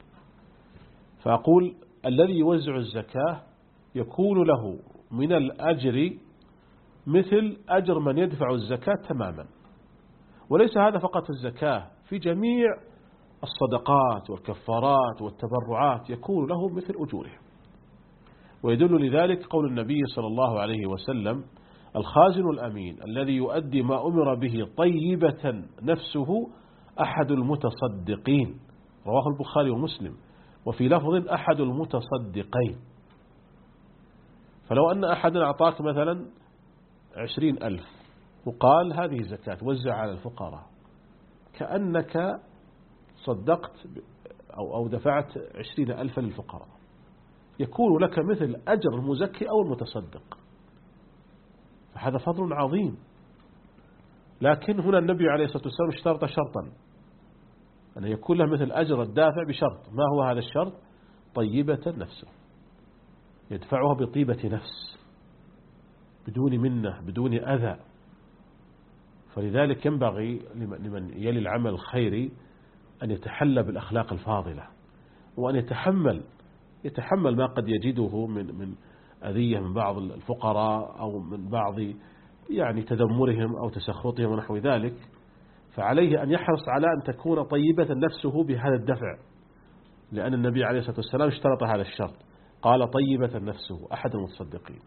فأقول الذي يوزع الزكاة يكون له من الأجر مثل أجر من يدفع الزكاة تماما. وليس هذا فقط الزكاة، في جميع الصدقات والكفارات والتبرعات يكون له مثل أجورهم. ويدل لذلك قول النبي صلى الله عليه وسلم: الخازن الأمين الذي يؤدي ما أمر به طيبة نفسه أحد المتصدقين، رواه البخاري ومسلم، وفي لفظ أحد المتصدقين. فلو أن أحد أعطاك مثلا عشرين ألف وقال هذه زكاة وزع على الفقراء، كأنك صدقت أو أو دفعت عشرين ألفا للفقراء، يكون لك مثل أجر المزكي أو المتصدق، فهذا فضل عظيم. لكن هنا النبي عليه الصلاة والسلام اشترط شرطا أن يكون له مثل أجر الدافع بشرط. ما هو هذا الشرط؟ طيبة نفسه، يدفعها بطيبة نفس بدون منة بدون أذى. فلذلك ينبغي لمن يلي العمل الخيري أن يتحلى بالأخلاق الفاضلة، وأن يتحمل يتحمل ما قد يجده من من أذية من بعض الفقراء أو من بعض يعني تذمرهم أو تسخطهم ونحو ذلك. فعليه أن يحرص على أن تكون طيبة نفسه بهذا الدفع، لأن النبي عليه الصلاة والسلام اشترط هذا الشرط، قال طيبة نفسه أحد المتصدقين.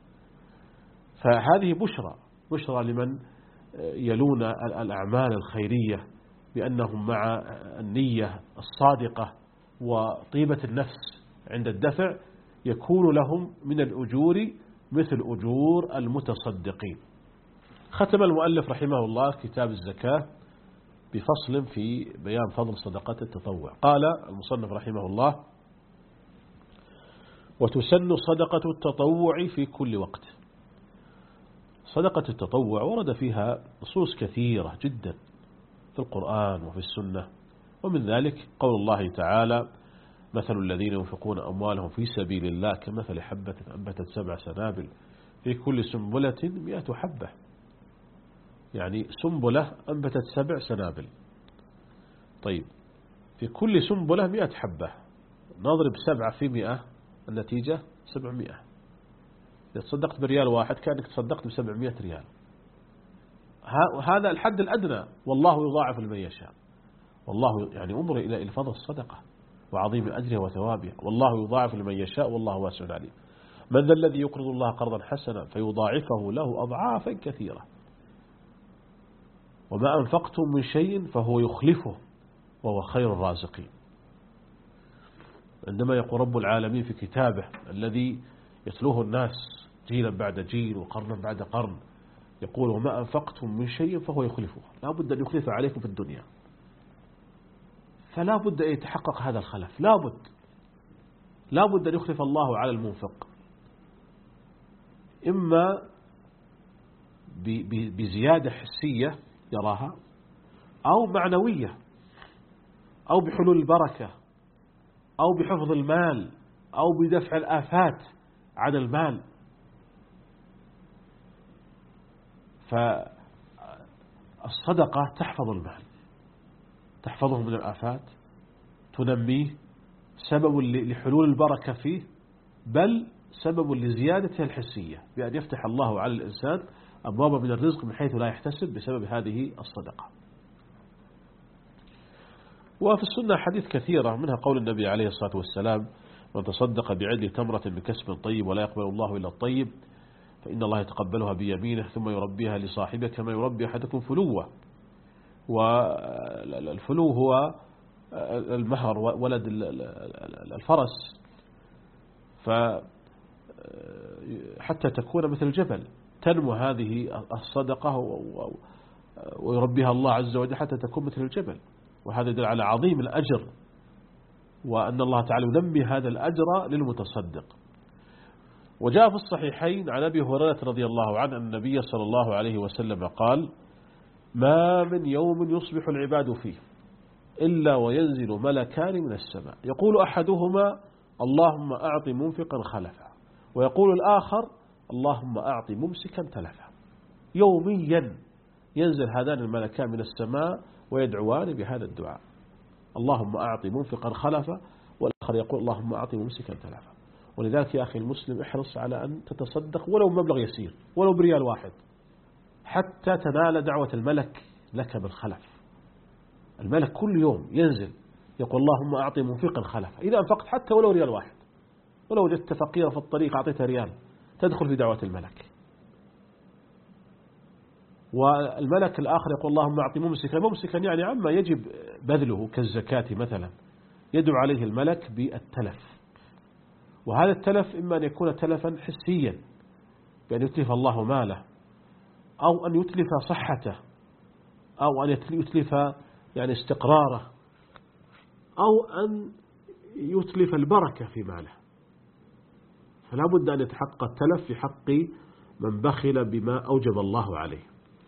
فهذه بشرى بشرى لمن يلون الأعمال الخيرية بأنهم مع النية الصادقة وطيبة النفس عند الدفع يكون لهم من الأجور مثل أجور المتصدقين. ختم المؤلف رحمه الله كتاب الزكاة بفصل في بيان فضل صدقة التطوع. قال المصنف رحمه الله: وتسن صدقة التطوع في كل وقت. صدقة التطوع ورد فيها نصوص كثيرة جدا في القرآن وفي السنة، ومن ذلك قول الله تعالى: مثل الذين ينفقون أموالهم في سبيل الله كمثل حبة أنبتت سبع سنابل في كل سنبلة مئة حبة. يعني سنبلة أنبتت سبع سنابل. طيب، في كل سنبلة مئة حبة، نضرب سبعة في مئة، النتيجة سبعمائة. إذا تصدقت بريال واحد كأنك تصدقت بسبعمائة ريال. هذا الحد الأدنى، والله يضاعف لمن يشاء. والله يعني انظر إلى فضل الصدقة وعظيم أجرها وثوابها. والله يضاعف لمن يشاء والله واسع عليم. من ذا الذي يقرض الله قرضا حسنا فيضاعفه له أضعافا كثيرة. وما أنفقتم من شيء فهو يخلفه وهو خير الرازقين. عندما يقول رب العالمين في كتابه الذي يتلوه الناس جيلا بعد جيل وقرنا بعد قرن، يقول: وما أنفقتم من شيء فهو يخلفه. لا بد أن يخلف عليكم في الدنيا، فلا بد أن يتحقق هذا الخلف. لا بد لا بد أن يخلف الله على المنفق، إما بزيادة حسية يراها، أو معنوية، أو بحلول البركة، أو بحفظ المال، أو بدفع الآفات عن المال. فالصدقة تحفظ المال، تحفظه من الآفات، تنميه، سبب لحلول البركة فيه، بل سبب لزيادتها الحسية، بأن يفتح الله على الإنسان أبواب من الرزق من حيث لا يحتسب بسبب هذه الصدقة. وفي السنة حديث كثيرة، منها قول النبي عليه الصلاة والسلام: من تصدق بعدل تمرة بكسب طيب ولا يقبل الله إلا الطيب فإن الله يتقبلها بيمينه ثم يربيها لصاحبه كما يربي أحدكم فلوة. والفلو هو المهر ولد الفرس، فحتى تكون مثل الجبل تنمو هذه الصدقة ويربيها الله عز وجل حتى تكون مثل الجبل. وهذا يدل على عظيم الأجر، وأن الله تعالى ينمي هذا الأجر للمتصدق. وجاء في الصحيحين عن أبي هريرة رضي الله عنه أن النبي صلى الله عليه وسلم قال: ما من يوم يصبح العباد فيه إلا وينزل ملكان من السماء يقول أحدهما اللهم أعط منفقا خلفا، ويقول الآخر اللهم أعط ممسكا تلفا. يوميا ينزل هذان الملكان من السماء ويدعوان بهذا الدعاء، اللهم أعط منفقا خلفا، والآخر يقول اللهم أعط ممسكا تلفا. ولذلك يا أخي المسلم احرص على أن تتصدق ولو مبلغ يسير، ولو بريال واحد، حتى تنال دعوة الملك لك بالخلف. الملك كل يوم ينزل يقول اللهم أعط منفقا خلفا. إذا أنفقت حتى ولو ريال واحد، ولو وجدت فقيرة في الطريق أعطيتها ريال، تدخل في دعوة الملك. والملك الآخر يقول اللهم أعط ممسكا، ممسكا يعني عما يجب بذله كالزكاة مثلا، يدعو عليه الملك بالتلف. وهذا التلف إما أن يكون تلفا حسيا بأن يتلف الله ماله، أو أن يتلف صحته، أو أن يتلف يعني استقراره، أو أن يتلف البركة في ماله. فلا بد أن يتحقق التلف في حق من بخل بما أوجب الله عليه.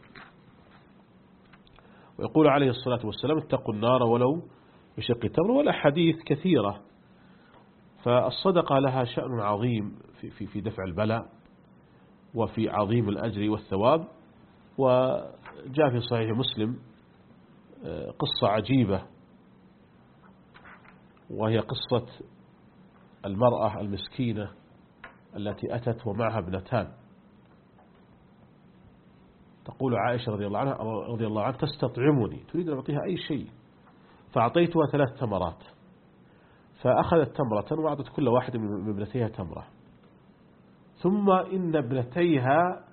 ويقول عليه الصلاة والسلام اتقوا النار ولو بشق تمر. والأحاديث كثيرة. فالصدقة لها شأن عظيم في, في, في دفع البلاء وفي عظيم الأجر والثواب. وجاء في صحيح مسلم قصة عجيبة، وهي قصة المرأة المسكينة التي أتت ومعها ابنتان. تقول عائشة رضي الله عنها رضي الله عنها تستطعمني، تريد أن أعطيها أي شيء، فأعطيتها ثلاث تمرات، فأخذت تمرة وأعطت كل واحد من ابنتيها تمرة. ثم إن ابنتيها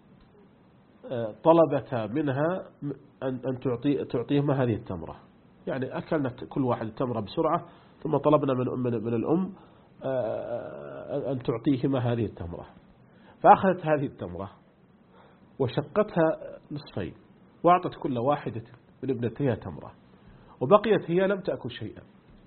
طلبتا منها أن تعطي تعطيهما هذه التمرة، يعني أكلنا كل واحد التمرة بسرعة، ثم طلبنا من من الأم أن تعطيهما هذه التمرة. فأخذت هذه التمرة وشقتها نصفين، وأعطت كل واحدة من ابنتيها تمرة، وبقيت هي لم تأكل شيئا.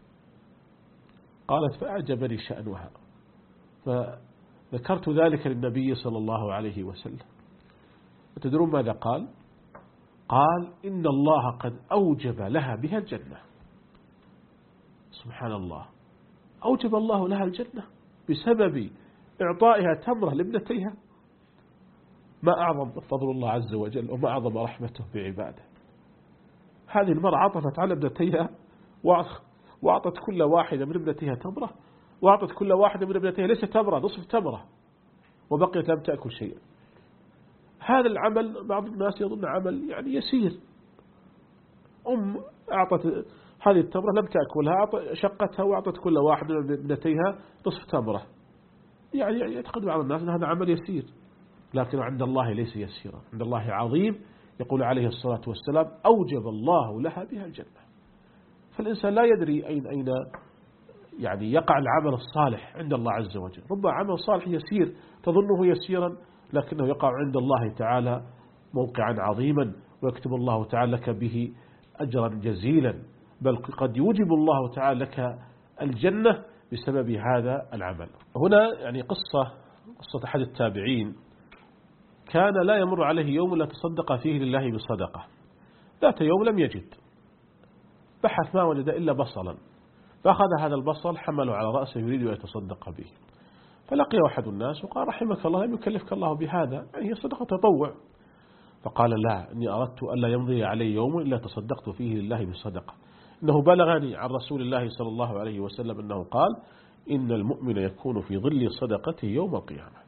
قالت فأعجبني شأنها، فذكرت ذلك للنبي صلى الله عليه وسلم. وتدرون ماذا قال؟ قال إن الله قد أوجب لها بها الجنة. سبحان الله، أوجب الله لها الجنة بسبب إعطائها تمرة لابنتيها. ما أعظم فضل الله عز وجل، وما أعظم رحمته بعباده. هذه المرأة عطفت على ابنتيها وأعطت كل واحدة من ابنتيها تمرة، وأعطت كل واحدة من ابنتيها ليس تمرة، نصف تمرة، وبقيت لم تأكل شيئا. هذا العمل بعض الناس يظن عمل يعني يسير. أم أعطت هذه التمرة لم تأكلها، شقتها وأعطت كل واحدة من ابنتيها نصف تمرة، يعني يعتقد بعض الناس أن هذا عمل يسير، لكن عند الله ليس يسيرا، عند الله عظيم. يقول عليه الصلاة والسلام أوجب الله لها بها الجنة. فالإنسان لا يدري أين أين يعني يقع العمل الصالح عند الله عز وجل. ربما عمل صالح يسير تظنه يسيرا، لكنه يقع عند الله تعالى موقعا عظيما، ويكتب الله تعالى لك به أجرا جزيلا، بل قد يوجب الله تعالى لك الجنة بسبب هذا العمل. هنا يعني قصة قصة أحد التابعين، كان لا يمر عليه يوم لا تصدق فيه لله بصدقة. ذات يوم لم يجد، بحث ما وجد إلا بصلا، فأخذ هذا البصل حمله على رأسه يريد أن يتصدق به. فلقي أحد الناس وقال رحمك الله لم يكلفك الله بهذا، يعني هي صدقة تطوع. فقال لا، إني أردت ألا يمضي علي يوم إلا تصدقت فيه لله بصدقة. إنه بلغني عن رسول الله صلى الله عليه وسلم أنه قال إن المؤمن يكون في ظل صدقته يوم القيامة.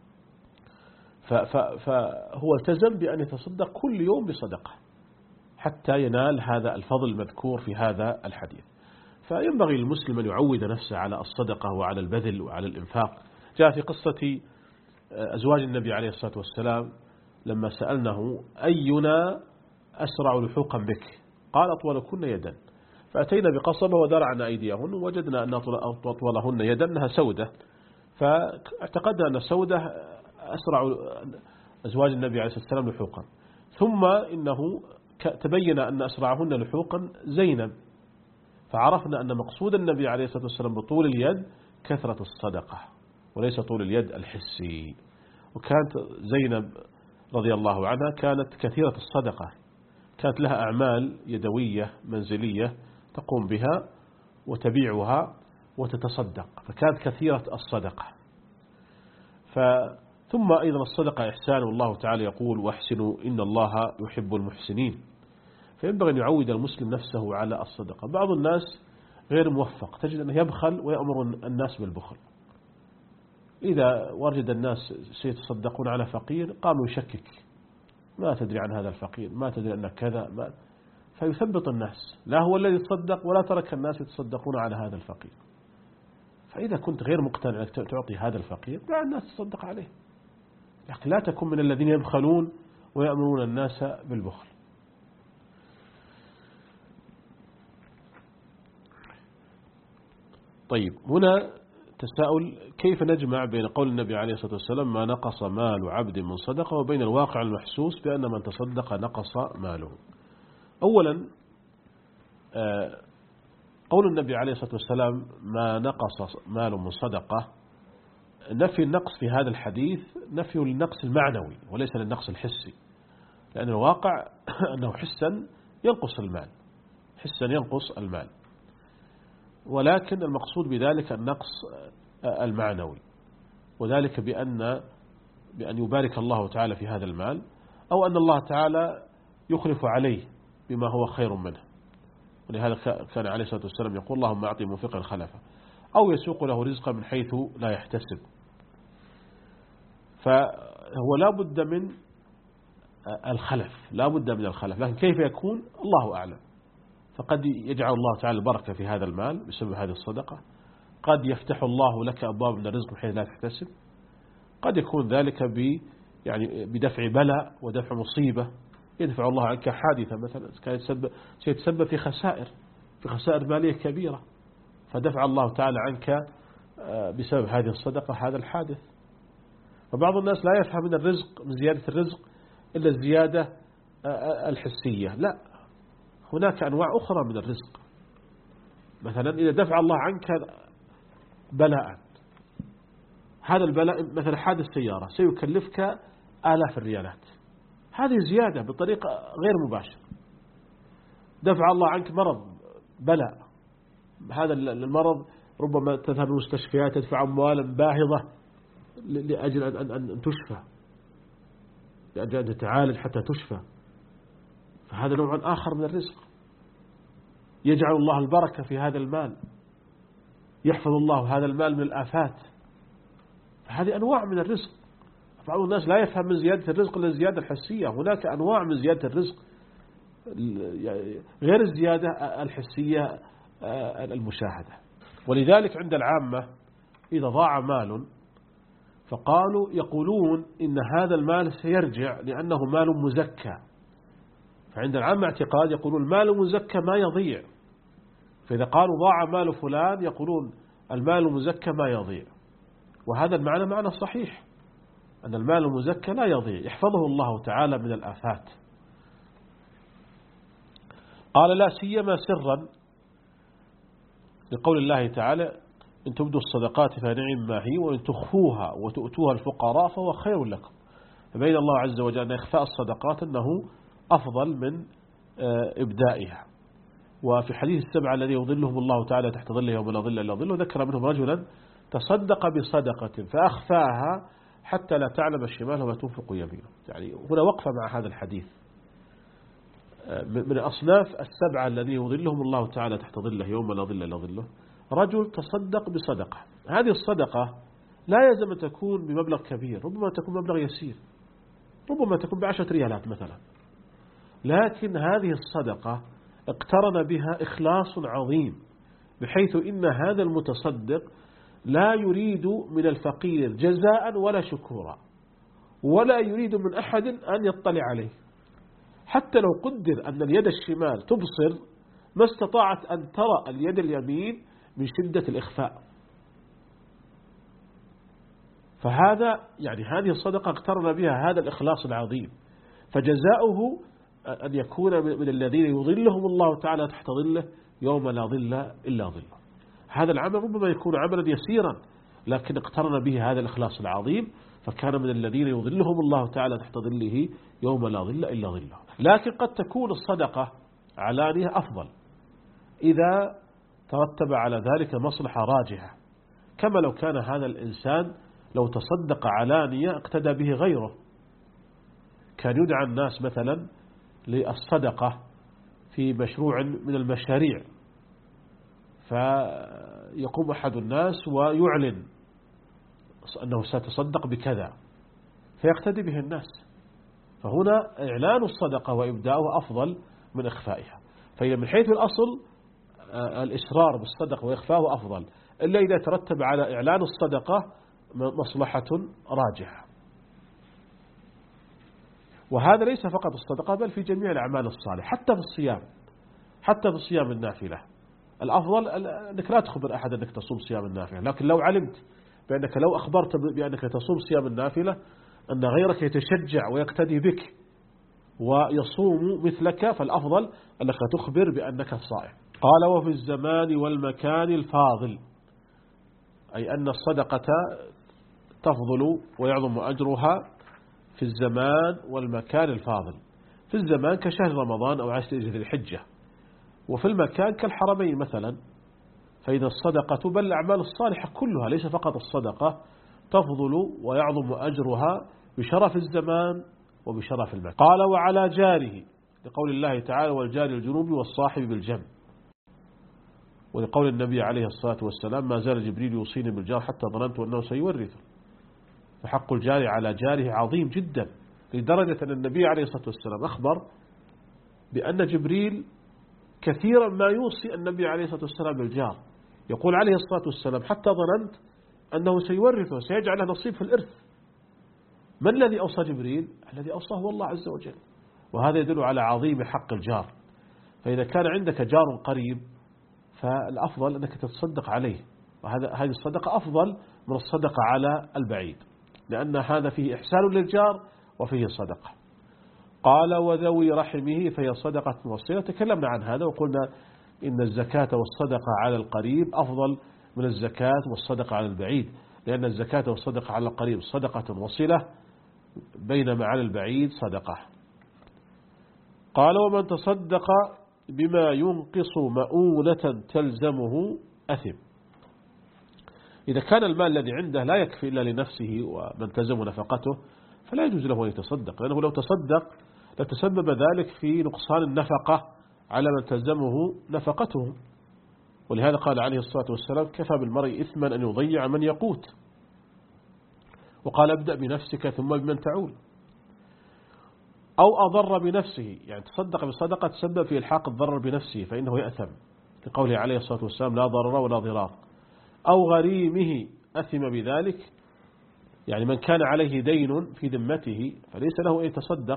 فهو التزم بأن يتصدق كل يوم بصدقة حتى ينال هذا الفضل المذكور في هذا الحديث. فينبغي للمسلم أن يعود نفسه على الصدقة وعلى البذل وعلى الإنفاق. جاء في قصة أزواج النبي عليه الصلاة والسلام لما سألناه أينا أسرع لحوقا بك، قال أطولكن يدا. فأتينا بقصبة ودرعنا أيديهن، ووجدنا أن أطولهن يدا أنها سودة، فاعتقدنا أن سودة أسرع أزواج النبي عليه الصلاة والسلام لحوقا. ثم إنه تبين أن أسرعهن لحوقا زينب، فعرفنا أن مقصود النبي عليه الصلاة والسلام بطول اليد كثرة الصدقة وليس طول اليد الحسي. وكانت زينب رضي الله عنها كانت كثيرة الصدقة، كانت لها أعمال يدوية منزلية تقوم بها وتبيعها وتتصدق، فكانت كثيرة الصدقة. ثم أيضا الصدقة إحسان، والله تعالى يقول واحسنوا إن الله يحب المحسنين، فينبغي أن يعود المسلم نفسه على الصدقة. بعض الناس غير موفق، تجد أنه يبخل ويأمر الناس بالبخل. إذا وجد الناس سيتصدقون على فقير قاموا يشكك، ما تدري عن هذا الفقير، ما تدري أنه كذا، ما فيثبط الناس، لا هو الذي يتصدق ولا ترك الناس يتصدقون على هذا الفقير. فإذا كنت غير مقتنع أنك تعطي هذا الفقير دع الناس تصدق عليه، لكن لا تكن من الذين يبخلون ويأمرون الناس بالبخل. طيب، هنا تساؤل: كيف نجمع بين قول النبي عليه الصلاة والسلام ما نقص مال عبد من صدقة وبين الواقع المحسوس بأن من تصدق نقص ماله؟ أولا، قول النبي عليه الصلاة والسلام ما نقص مال من صدقة، نفي النقص في هذا الحديث نفي للنقص المعنوي وليس للنقص الحسي، لأن الواقع أنه حسا ينقص المال، حسا ينقص المال، ولكن المقصود بذلك النقص المعنوي، وذلك بأن بأن يبارك الله تعالى في هذا المال، أو أن الله تعالى يخلف عليه بما هو خير منه. ولهذا كان عليه الصلاة والسلام يقول اللهم أعطي منفقا خلفا، أو يسوق له رزقا من حيث لا يحتسب. فهو لا بد من الخلف، لا بد من الخلف، لكن كيف يكون الله أعلم. فقد يجعل الله تعالى البركة في هذا المال بسبب هذه الصدقة، قد يفتح الله لك أبواب من الرزق من حيث لا تحتسب، قد يكون ذلك ب يعني بدفع بلاء ودفع مصيبة، يدفع الله عنك حادثة مثلا كان يتسبب سيتسبب في خسائر في خسائر مالية كبيرة، فدفع الله تعالى عنك بسبب هذه الصدقة هذا الحادث. فبعض الناس لا يفهم من الرزق، من زيادة الرزق، إلا الزيادة الحسية، لا، هناك أنواع أخرى من الرزق. مثلا إذا دفع الله عنك بلاء، هذا البلاء مثلا حادث سيارة سيكلفك آلاف الريالات، هذه زيادة بطريقة غير مباشرة. دفع الله عنك مرض بلاء، هذا المرض ربما تذهب المستشفيات تدفع أموالا باهظة لأجل أن, أن, أن تشفى، لأجل أن تتعالج حتى تشفى، فهذا نوع آخر من الرزق. يجعل الله البركة في هذا المال، يحفظ الله هذا المال من الآفات، فهذه أنواع من الرزق. بعض الناس لا يفهم من زيادة الرزق إلا الزيادة الحسية، هناك أنواع من زيادة الرزق غير الزيادة الحسية المشاهدة. ولذلك عند العامة إذا ضاع مال فقالوا يقولون إن هذا المال سيرجع لأنه مال مزكى، فعند العامة اعتقاد يقولون المال مزكى ما يضيع، فإذا قالوا ضاع مال فلان يقولون المال مزكى ما يضيع، وهذا المعنى معنى صحيح، أن المال المزكى لا يضيع، يحفظه الله تعالى من الآفات. قال لا سيما سرا، لقول الله تعالى إن تبدوا الصدقات فنعم ما هي وإن تخفوها وتؤتوها الفقراء فهو خير لكم. فبين الله عز وجل أن إخفاء الصدقات أنه أفضل من إبدائها. وفي حديث السبعة الذي يظلهم الله تعالى تحت ظله يوم لا ظل إلا ظله، ذكر منهم رجلا تصدق بصدقة فأخفاها حتى لا تعلم شماله ما تنفق يمينه. يعني هنا وقفة مع هذا الحديث. من أصناف السبعة الذي يظلهم الله تعالى تحت ظله يوم لا ظل إلا ظله رجل تصدق بصدقة، هذه الصدقة لا يلزم أن تكون بمبلغ كبير، ربما تكون مبلغ يسير، ربما تكون بعشرة ريالات مثلا، لكن هذه الصدقة اقترن بها إخلاص عظيم، بحيث إن هذا المتصدق لا يريد من الفقير جزاء ولا شكورا، ولا يريد من أحد أن يطلع عليه، حتى لو قدر أن اليد الشمال تبصر ما استطاعت أن ترى اليد اليمين من شدة الإخفاء. فهذا يعني هذه الصدقة اقترن بها هذا الإخلاص العظيم، فجزاؤه أن يكون من الذين يظلهم الله تعالى تحت ظله يوم لا ظل إلا ظله. هذا العمل ربما يكون عملا يسيرا، لكن اقترن به هذا الإخلاص العظيم، فكان من الذين يظلهم الله تعالى تحت ظله يوم لا ظل إلا ظله. لكن قد تكون الصدقة علانية أفضل، إذا ترتب على ذلك مصلحة راجحة، كما لو كان هذا الإنسان لو تصدق علانية اقتدى به غيره. كان يدعى الناس مثلا للصدقة في مشروع من المشاريع، فيقوم أحد الناس ويعلن أنه سيتصدق بكذا فيقتدي به الناس، فهنا إعلان الصدقة وإبداؤها أفضل من إخفائها. فإذا من حيث الأصل الإسرار بالصدقة وإخفاؤه أفضل، إلا إذا ترتب على إعلان الصدقة مصلحة راجحة. وهذا ليس فقط الصدقة بل في جميع الأعمال الصالحة، حتى في الصيام، حتى في الصيام النافلة الأفضل أنك لا تخبر أحد أنك تصوم صيام النافلة، لكن لو علمت بأنك لو أخبرت بأنك تصوم صيام النافلة أن غيرك يتشجع ويقتدي بك ويصوم مثلك، فالأفضل أنك تخبر بأنك صائم. قال وفي الزمان والمكان الفاضل، أي أن الصدقة تفضل ويعظم أجرها في الزمان والمكان الفاضل. في الزمان كشهر رمضان أو عشر ذي الحجة، وفي المكان كالحرمين مثلا. فإذا الصدقة بل الأعمال الصالحة كلها ليس فقط الصدقة تفضل ويعظم أجرها بشرف الزمان وبشرف المكان. قال وعلى جاره، لقول الله تعالى والجار الجنوب والصاحب بالجنب، ولقول النبي عليه الصلاة والسلام ما زال جبريل يوصيني بالجار حتى ظننت أنه سيورثه. فحق الجار على جاره عظيم جدا، لدرجة أن النبي عليه الصلاة والسلام أخبر بأن جبريل كثيرا ما يوصي النبي عليه الصلاة والسلام بالجار، يقول عليه الصلاة والسلام حتى ظننت أنه سيورثه سيجعل له نصيب في الإرث. من الذي أوصى جبريل؟ الذي أوصاه هو الله عز وجل، وهذا يدل على عظيم حق الجار. فإذا كان عندك جار قريب فالأفضل أنك تتصدق عليه، وهذا هذه الصدقة أفضل من الصدقة على البعيد، لأن هذا فيه إحسان للجار وفيه صدقة. قال وذوي رحمه فهي صدقة موصلة. تكلمنا عن هذا وقلنا إن الزكاة والصدقة على القريب أفضل من الزكاة والصدقة على البعيد، لأن الزكاة والصدقة على القريب صدقة وصلة، بينما على البعيد صدقة. قال ومن تصدق بما ينقص مؤونة تلزمه أثم. إذا كان المال الذي عنده لا يكفي إلا لنفسه ومن تلزم نفقته فلا يجوز له أن يتصدق، لأنه لو تصدق لتسبب ذلك في نقصان النفقة على من تلزمه نفقته. ولهذا قال عليه الصلاة والسلام كفى بالمرء إثما أن يضيع من يقوت، وقال ابدأ بنفسك ثم بمن تعول. أو أضر بنفسه، يعني تصدق بصدقة تسبب في إلحاق الضرر بنفسه فإنه يأثم، لقوله عليه الصلاة والسلام لا ضرر ولا ضرار. أو غريمه أثم بذلك، يعني من كان عليه دين في ذمته فليس له أن يتصدق،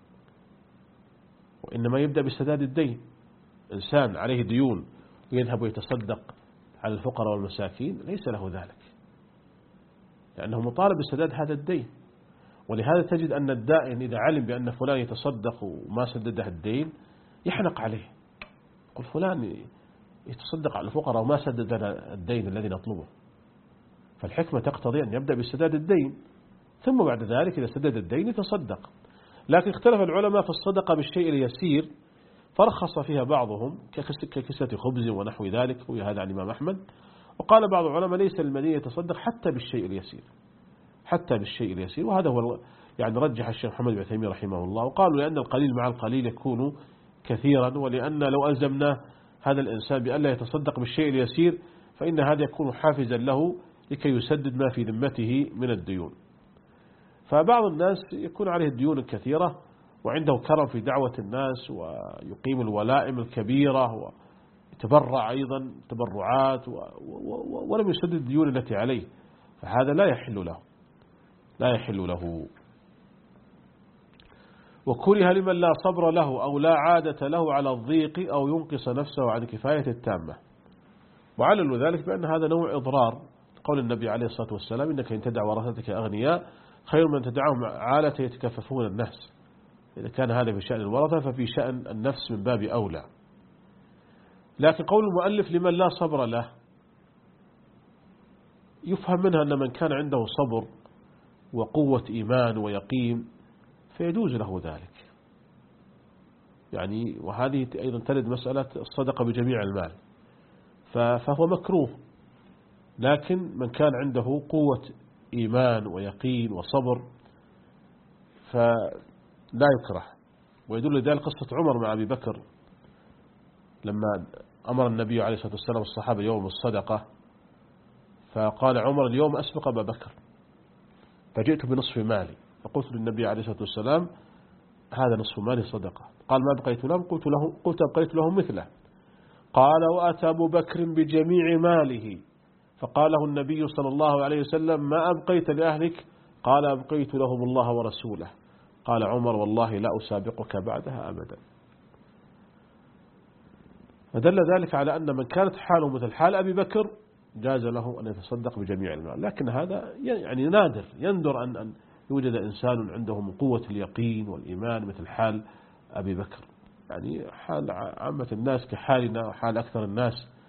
وإنما يبدأ بسداد الدين. إنسان عليه ديون ويذهب ويتصدق على الفقراء والمساكين ليس له ذلك، لأنه مطالب بسداد هذا الدين. ولهذا تجد أن الدائن إذا علم بأن فلان يتصدق وما سدده الدين يحنق عليه، يقول فلان يتصدق على الفقراء وما سدد الدين الذي نطلبه. فالحكمة تقتضي أن يبدأ بسداد الدين، ثم بعد ذلك إذا سدد الدين يتصدق. لكن اختلف العلماء في الصدقة بالشيء اليسير، فرخص فيها بعضهم ككسة خبز ونحو ذلك، وهذا عن الإمام أحمد. وقال بعض العلماء ليس المدين يتصدق حتى بالشيء اليسير، حتى بالشيء اليسير، وهذا هو يعني رجح الشيخ محمد بن عثيمين رحمه الله. وقالوا لأن القليل مع القليل يكون كثيرا، ولأن لو ألزمنا هذا الإنسان بأن لا يتصدق بالشيء اليسير فإن هذا يكون حافزا له لكي يسدد ما في ذمته من الديون. فبعض الناس يكون عليه الديون الكثيرة وعنده كرم في دعوة الناس ويقيم الولائم الكبيرة ويتبرع أيضا تبرعات ولم يسدد الديون التي عليه، فهذا لا يحل له لا يحل له. وكره لمن لا صبر له أو لا عادة له على الضيق أو ينقص نفسه عن كفاية التامة. وعلل ذلك بأن هذا نوع إضرار، قول النبي عليه الصلاة والسلام إنك إن تدع ورثتك أغنياء خير من تدعهم عالة يتكففون الناس. إذا كان هذا في شأن الورثة ففي شأن النفس من باب أولى. لكن قول المؤلف لمن لا صبر له يفهم منها أن من كان عنده صبر وقوة إيمان ويقين فيجوز له ذلك، يعني وهذه أيضا ترد مسألة الصدقة بجميع المال، فهو مكروه. لكن من كان عنده قوة إيمان ويقين وصبر فلا يكره. ويدل ذلك قصة عمر مع أبي بكر لما أمر النبي عليه الصلاة والسلام الصحابة يوم الصدقة، فقال عمر اليوم أسبق أبا بكر، فجئت بنصف مالي، فقلت للنبي عليه الصلاة والسلام هذا نصف مالي صدقة. قال ما بقيت له، قلت له قلت أبقيت لهم مثله. قال وأتى أبو بكر بجميع ماله، فقال له النبي صلى الله عليه وسلم ما أبقيت لأهلك؟ قال أبقيت لهم الله ورسوله. قال عمر والله لا أسابقك بعدها أبدا. فدل ذلك على أن من كانت حاله مثل حال أبي بكر جاز له أن يتصدق بجميع المال، لكن هذا يعني نادر، يندر أن أن يوجد إنسان عنده من قوة اليقين والإيمان مثل حال أبي بكر. يعني حال عامة الناس كحالنا وحال أكثر الناس،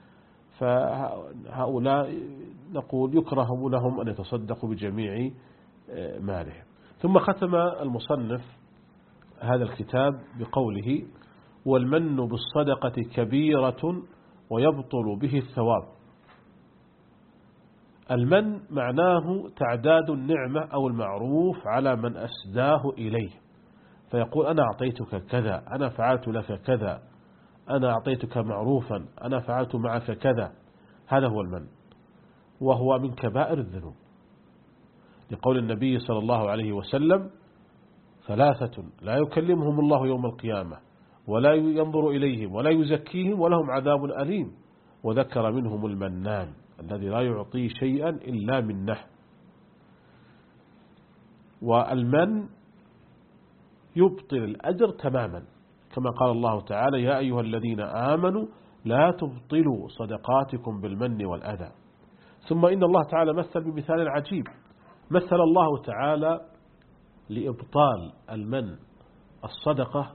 فهؤلاء نقول يكره لهم أن يتصدقوا بجميع مالهم. ثم ختم المصنف هذا الكتاب بقوله والمن بالصدقة كبيرة ويبطل به الثواب. المن معناه تعداد النعمة أو المعروف على من أسداه إليه، فيقول أنا أعطيتك كذا، أنا فعلت لك كذا، أنا أعطيتك معروفا، أنا فعلت معك كذا. هذا هو المن، وهو من كبائر الذنوب، لقول النبي صلى الله عليه وسلم ثلاثة لا يكلمهم الله يوم القيامة ولا ينظر إليهم ولا يزكيهم ولهم عذاب أليم، وذكر منهم المنان الذي لا يعطي شيئا إلا منه. والمن يبطل الأجر تماما، كما قال الله تعالى يا أيها الذين آمنوا لا تبطلوا صدقاتكم بالمن والأذى. ثم إن الله تعالى مثل بمثال عجيب، مثل الله تعالى لإبطال المن الصدقة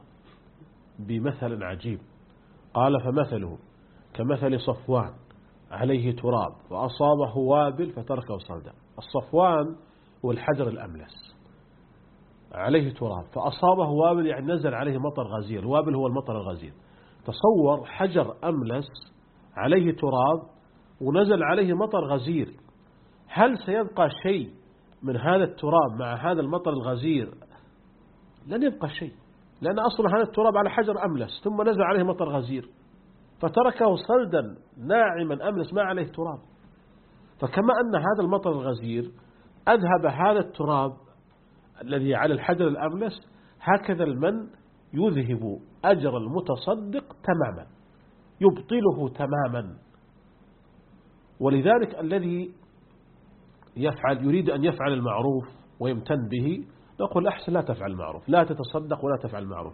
بمثل عجيب، قال فمثله كمثل صفوان عليه تراب وأصابه وابل فتركه صلدا. الصفوان هو الحجر الأملس، عليه تراب فأصابه وابل يعني نزل عليه مطر غزير، الوابل هو المطر الغزير. تصور حجر أملس عليه تراب ونزل عليه مطر غزير، هل سيبقى شيء من هذا التراب مع هذا المطر الغزير؟ لن يبقى شيء، لأن أصلا هذا التراب على حجر أملس ثم نزل عليه مطر غزير فتركه صلدا ناعما أملس ما عليه تراب. فكما أن هذا المطر الغزير أذهب هذا التراب الذي على الحجر الأملس، هكذا المن يذهب أجر المتصدق تماما، يبطله تماما. ولذلك الذي يفعل يريد أن يفعل المعروف ويمتن به نقول أحسن لا تفعل المعروف، لا تتصدق ولا تفعل المعروف،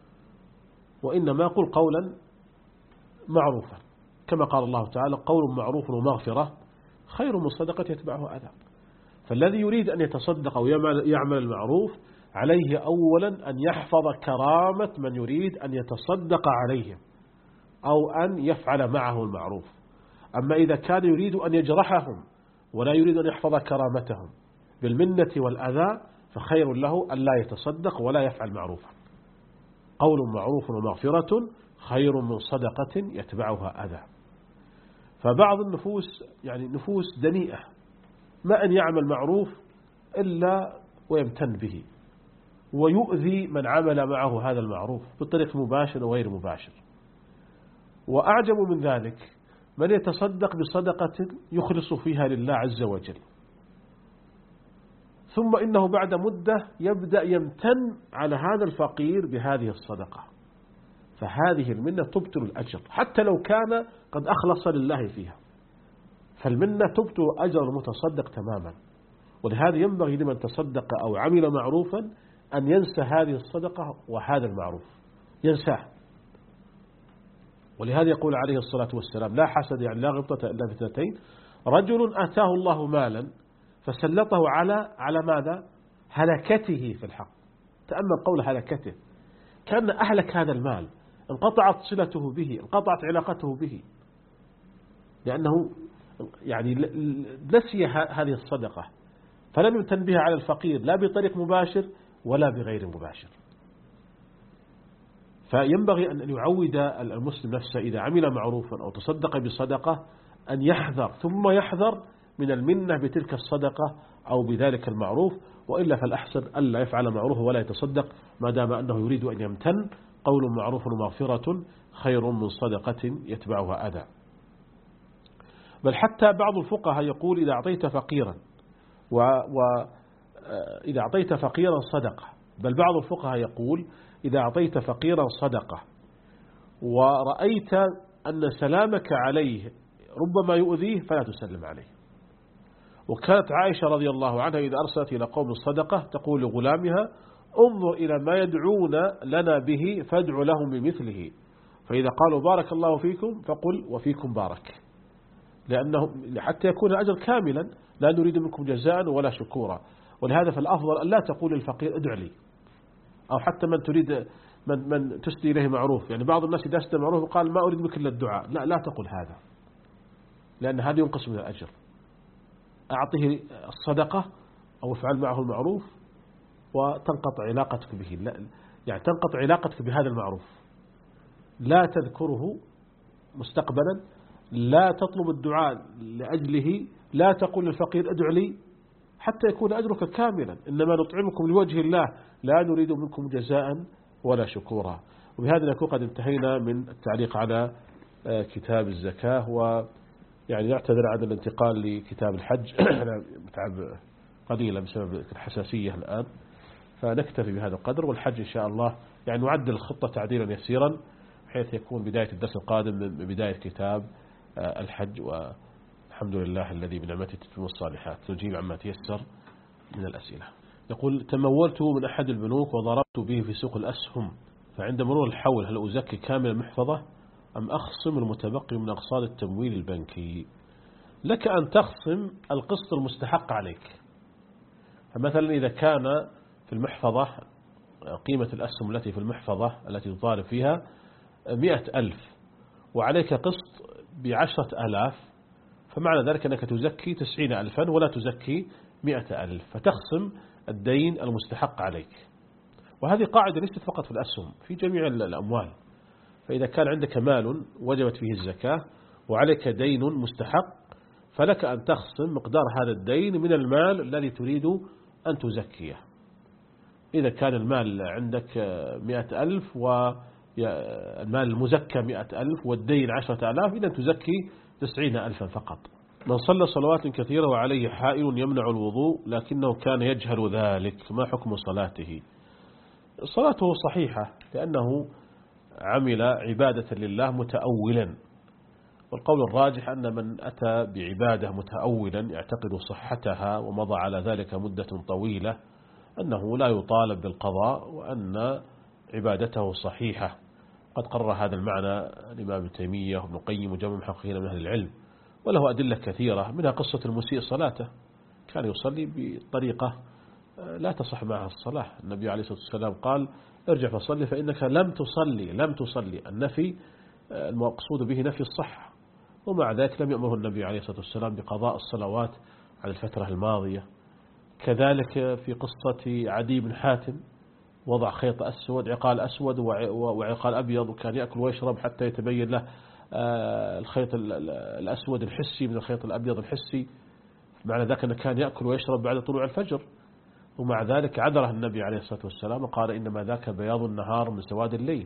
وإنما قل قولا معروفا، كما قال الله تعالى قول معروف ومغفرة خير من صدقة يتبعه أذى. فالذي يريد أن يتصدق أو يعمل المعروف عليه أولا أن يحفظ كرامة من يريد أن يتصدق عليه أو أن يفعل معه المعروف. أما إذا كان يريد أن يجرحهم ولا يريد أن يحفظ كرامتهم بالمنة والأذى فخير له أن لا يتصدق ولا يفعل معروفا. قول معروف ومغفرة خير من صدقة يتبعها أذى. فبعض النفوس يعني نفوس دنيئة ما أن يعمل معروف إلا ويمتن به ويؤذي من عمل معه هذا المعروف بطريق مباشر وغير مباشر. وأعجب من ذلك من يتصدق بصدقة يخلص فيها لله عز وجل، ثم إنه بعد مدة يبدأ يمتن على هذا الفقير بهذه الصدقة، فهذه المنة تبطل الأجر حتى لو كان قد أخلص لله فيها. فالمنة تبطل أجر المتصدق تماما. ولهذا ينبغي لمن تصدق أو عمل معروفا أن ينسى هذه الصدقة وهذا المعروف، ينساه. ولهذا يقول عليه الصلاة والسلام لا حسد يعني لا غبطة إلا باثنتين، رجل أتاه الله مالا فسلطه على على ماذا؟ هلكته في الحق. تأمل قول هلكته، كأن أهلك هذا المال، انقطعت صلته به، انقطعت علاقته به، لأنه يعني نسي هذه الصدقة فلم يمتن بها على الفقير لا بطريق مباشر ولا بغير مباشر. فينبغي أن يعود المسلم نفسه إذا عمل معروفا أو تصدق بصدقة أن يحذر ثم يحذر من المنة بتلك الصدقة أو بذلك المعروف، وإلا فالأحسن ألا يفعل معروف ولا يتصدق ما دام أنه يريد أن يمتن. قول معروف ومغفرة خير من صدقة يتبعها أذى. بل حتى بعض الفقهاء يقول إذا أعطيت فقيرا وإذا أعطيت فقيرا صدقة، بل بعض الفقهاء يقول إذا أعطيت فقيرا صدقة ورأيت أن سلامك عليه ربما يؤذيه فلا تسلم عليه. وكانت عائشة رضي الله عنها إذا أرسلت إلى قوم الصدقة تقول لغلامها انظر إلى ما يدعون لنا به فادع لهم بمثله، فإذا قالوا بارك الله فيكم فقل وفيكم بارك، لأنه حتى يكون أجر كاملا لا نريد منكم جزاء ولا شكورا. ولهذا فالأفضل أن لا تقول للفقير ادع لي، أو حتى من تريد من, من تسدي إليه معروف. يعني بعض الناس إذا أسدى معروف وقال ما أريد منك إلا الدعاء، لا لا تقول هذا، لأن هذا ينقص من الأجر. أعطيه الصدقة أو افعل معه المعروف وتنقطع علاقتك به، لا يعني تنقطع علاقتك بهذا المعروف، لا تذكره مستقبلا، لا تطلب الدعاء لأجله، لا تقول للفقير ادع لي حتى يكون أجرك كاملا، إنما نطعمكم لوجه الله لا نريد منكم جزاء ولا شكورا. وبهذا نكون قد انتهينا من التعليق على كتاب الزكاة، ويعني نعتذر عن الانتقال لكتاب الحج متعب قليلا بسبب الحساسية الآن، فنكتفي بهذا القدر. والحج إن شاء الله يعني نعدل الخطة تعديلا يسيرا بحيث يكون بداية الدرس القادم من بداية كتاب الحج، والحمد لله الذي بنعمته تتم الصالحات. نجيب عما تيسر من الأسئلة. يقول تمولت من أحد البنوك وضربت به في سوق الأسهم، فعند مرور الحول هل أزكي كامل المحفظة أم أخصم المتبقي من أقساط التمويل البنكي؟ لك أن تخصم القسط المستحق عليك. فمثلا إذا كان في المحفظة قيمة الأسهم التي في المحفظة التي تضارب فيها مئة ألف وعليك قسط بعشرة ألاف، فمعنى ذلك أنك تزكي تسعين ألفا ولا تزكي مئة ألف، فتخصم الدين المستحق عليك. وهذه قاعدة ليست فقط في الأسهم، في جميع الأموال. فإذا كان عندك مال وجبت فيه الزكاة وعليك دين مستحق، فلك أن تخصم مقدار هذا الدين من المال الذي تريد أن تزكيه. إذا كان المال عندك مئة ألف والمال المزكى مئة ألف والدين عشرة ألاف، إذا تزكي تسعين ألفا فقط. من صلى صلوات كثيرة وعليه حائل يمنع الوضوء لكنه كان يجهل ذلك، ما حكم صلاته؟ صلاته صحيحة لأنه عمل عبادة لله متأولا، والقول الراجح أن من أتى بعبادة متأولا يعتقد صحتها ومضى على ذلك مدة طويلة أنه لا يطالب بالقضاء وأن عبادته صحيحة. قد قرر هذا المعنى الإمام ابن تيمية وابن القيم وجمع محققين من أهل العلم، وله أدلة كثيرة، منها قصة المسيء صلاته، كان يصلي بطريقة لا تصح معها الصلاة. النبي عليه الصلاة والسلام قال ارجع فصلي فإنك لم تصلي لم تصلي النفي المقصود به نفي الصحة، ومع ذلك لم يأمره النبي عليه الصلاة والسلام بقضاء الصلوات على الفترة الماضية. كذلك في قصة عدي بن حاتم وضع خيط أسود عقال أسود وعقال أبيض، وكان يأكل ويشرب حتى يتبين له الخيط الأسود الحسي من الخيط الأبيض الحسي، معنى ذلك أنه كان يأكل ويشرب بعد طلوع الفجر، ومع ذلك عذره النبي عليه الصلاة والسلام وقال إنما ذاك بياض النهار من سواد الليل،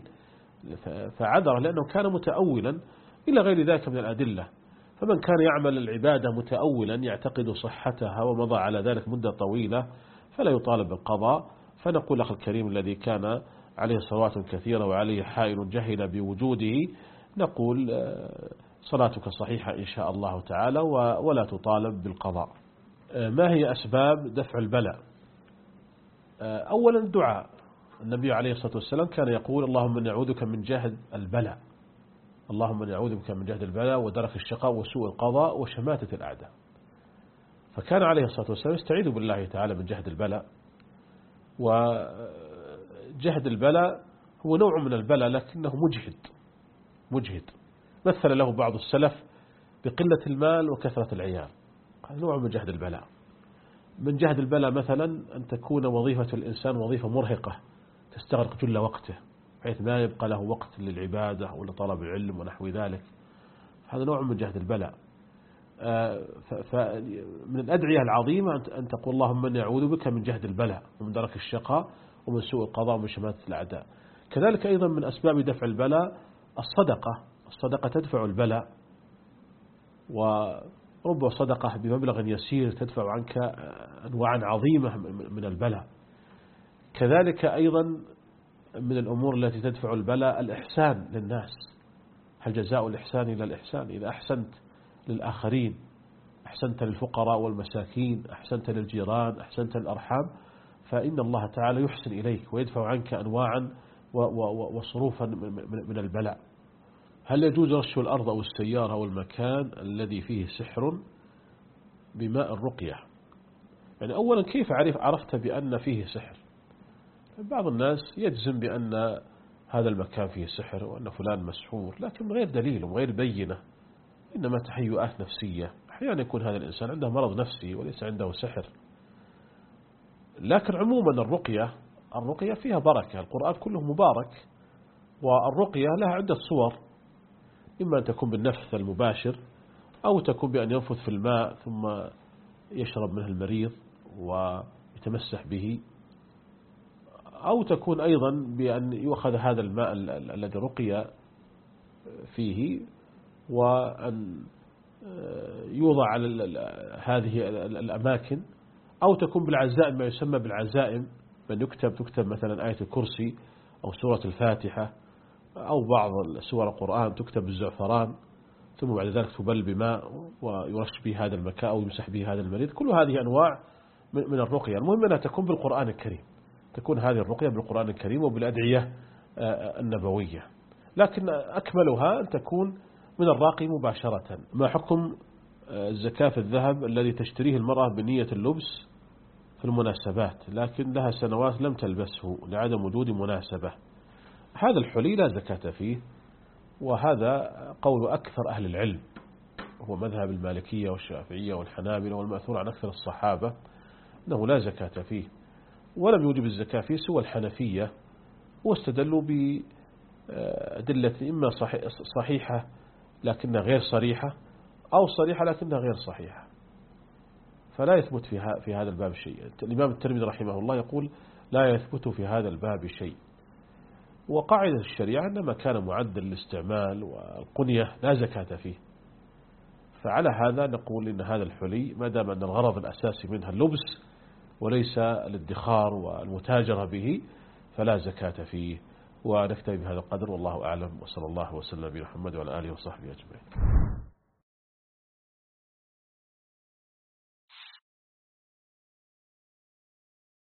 فعذره لأنه كان متأولا إلى غير ذلك من الأدلة. فمن كان يعمل العبادة متأولا يعتقد صحتها ومضى على ذلك مدة طويلة فلا يطالب بالقضاء. فنقول أخي الكريم الذي كان عليه صلوات كثيرة وعليه حائل جهل بوجوده، نقول صلاتك صحيحة إن شاء الله تعالى ولا تطالب بالقضاء. ما هي أسباب دفع البلاء؟ أولا الدعاء. النبي عليه الصلاة والسلام كان يقول اللهم إني أعوذ بك من جهد البلاء، اللهم إني أعوذ بك من جهد البلاء ودرك الشقاء وسوء القضاء وشماتة الأعداء. فكان عليه الصلاة والسلام يستعيذ بالله تعالى من جهد البلاء. وجهد البلاء هو نوع من البلاء لكنه مجهد مجهد مثل له بعض السلف بقلة المال وكثرة العيال، هذا نوع من جهد البلاء. من جهد البلاء مثلا أن تكون وظيفة الإنسان وظيفة مرهقة تستغرق جل وقته، بحيث ما يبقى له وقت للعبادة أو لطلب العلم ونحو ذلك. هذا نوع من جهد البلاء. فمن الأدعية العظيمة أن تقول اللهم إني أعوذ بك من جهد البلاء ومن درك الشقاء ومن سوء القضاء ومن شماتة الأعداء. كذلك أيضا من أسباب دفع البلاء الصدقة. الصدقة تدفع البلاء، ورب صدقة بمبلغ يسير تدفع عنك أنواعا عظيمة من البلاء. كذلك أيضا من الأمور التي تدفع البلاء الإحسان للناس. هل جزاء الإحسان إلى الإحسان؟ إذا أحسنت للآخرين، أحسنت للفقراء والمساكين، أحسنت للجيران، أحسنت للأرحام، فإن الله تعالى يحسن إليك ويدفع عنك أنواعا وصروفا من البلاء. هل يجوز رش الأرض أو السيارة أو المكان الذي فيه سحر بماء الرقية؟ يعني أولا كيف عرف عرفت بأن فيه سحر؟ بعض الناس يجزم بأن هذا المكان فيه سحر وأن فلان مسحور، لكن غير دليل وغير بينة، إنما تهيؤات نفسية. أحيانا يكون هذا الإنسان عنده مرض نفسي وليس عنده سحر. لكن عموما الرقية الرقية فيها بركة، القرآن كله مبارك، والرقية لها عدة صور، إما أن تكون بالنفث المباشر، أو تكون بأن ينفث في الماء ثم يشرب منه المريض ويتمسح به، أو تكون أيضا بأن يؤخذ هذا الماء الذي رقي فيه وأن يوضع على هذه الأماكن، أو تكون بالعزائم، ما يسمى بالعزائم، من يكتب تكتب مثلا آية الكرسي أو سورة الفاتحة أو بعض سور القرآن تكتب بالزعفران، ثم بعد ذلك تبل بماء ويرش به هذا المكان أو يمسح به هذا المريض. كل هذه أنواع من الرقية. المهم أنها تكون بالقرآن الكريم، تكون هذه الرقية بالقرآن الكريم وبالأدعية النبوية. لكن أكملها أن تكون من الراقي مباشرة. ما حكم الزكاة في الذهب الذي تشتريه المرأة بنية اللبس في المناسبات لكن لها سنوات لم تلبسه لعدم وجود مناسبة؟ هذا الحلي لا زكاة فيه، وهذا قول أكثر أهل العلم، هو مذهب المالكية والشافعية والحنابلة والمأثور عن أكثر الصحابة أنه لا زكاة فيه. ولم يوجب الزكاة فيه سوى الحنفية، واستدلوا بأدلة إما صحيحة لكنها غير صريحة، أو صريحة لكنها غير صحيحة، فلا يثبت في هذا الباب شيء. الإمام الترمذي رحمه الله يقول لا يثبت في هذا الباب شيء. وقاعدة الشريعة أنما كان معدل للاستعمال والقنية لا زكاة فيه. فعلى هذا نقول إن هذا الحلي ما دام أن الغرض الأساسي منها اللبس وليس الادخار والمتاجرة به فلا زكاة فيه. ونكتفي بهذا القدر، والله أعلم، وصلى الله وسلم على محمد وعلى آله وصحبه أجمعين.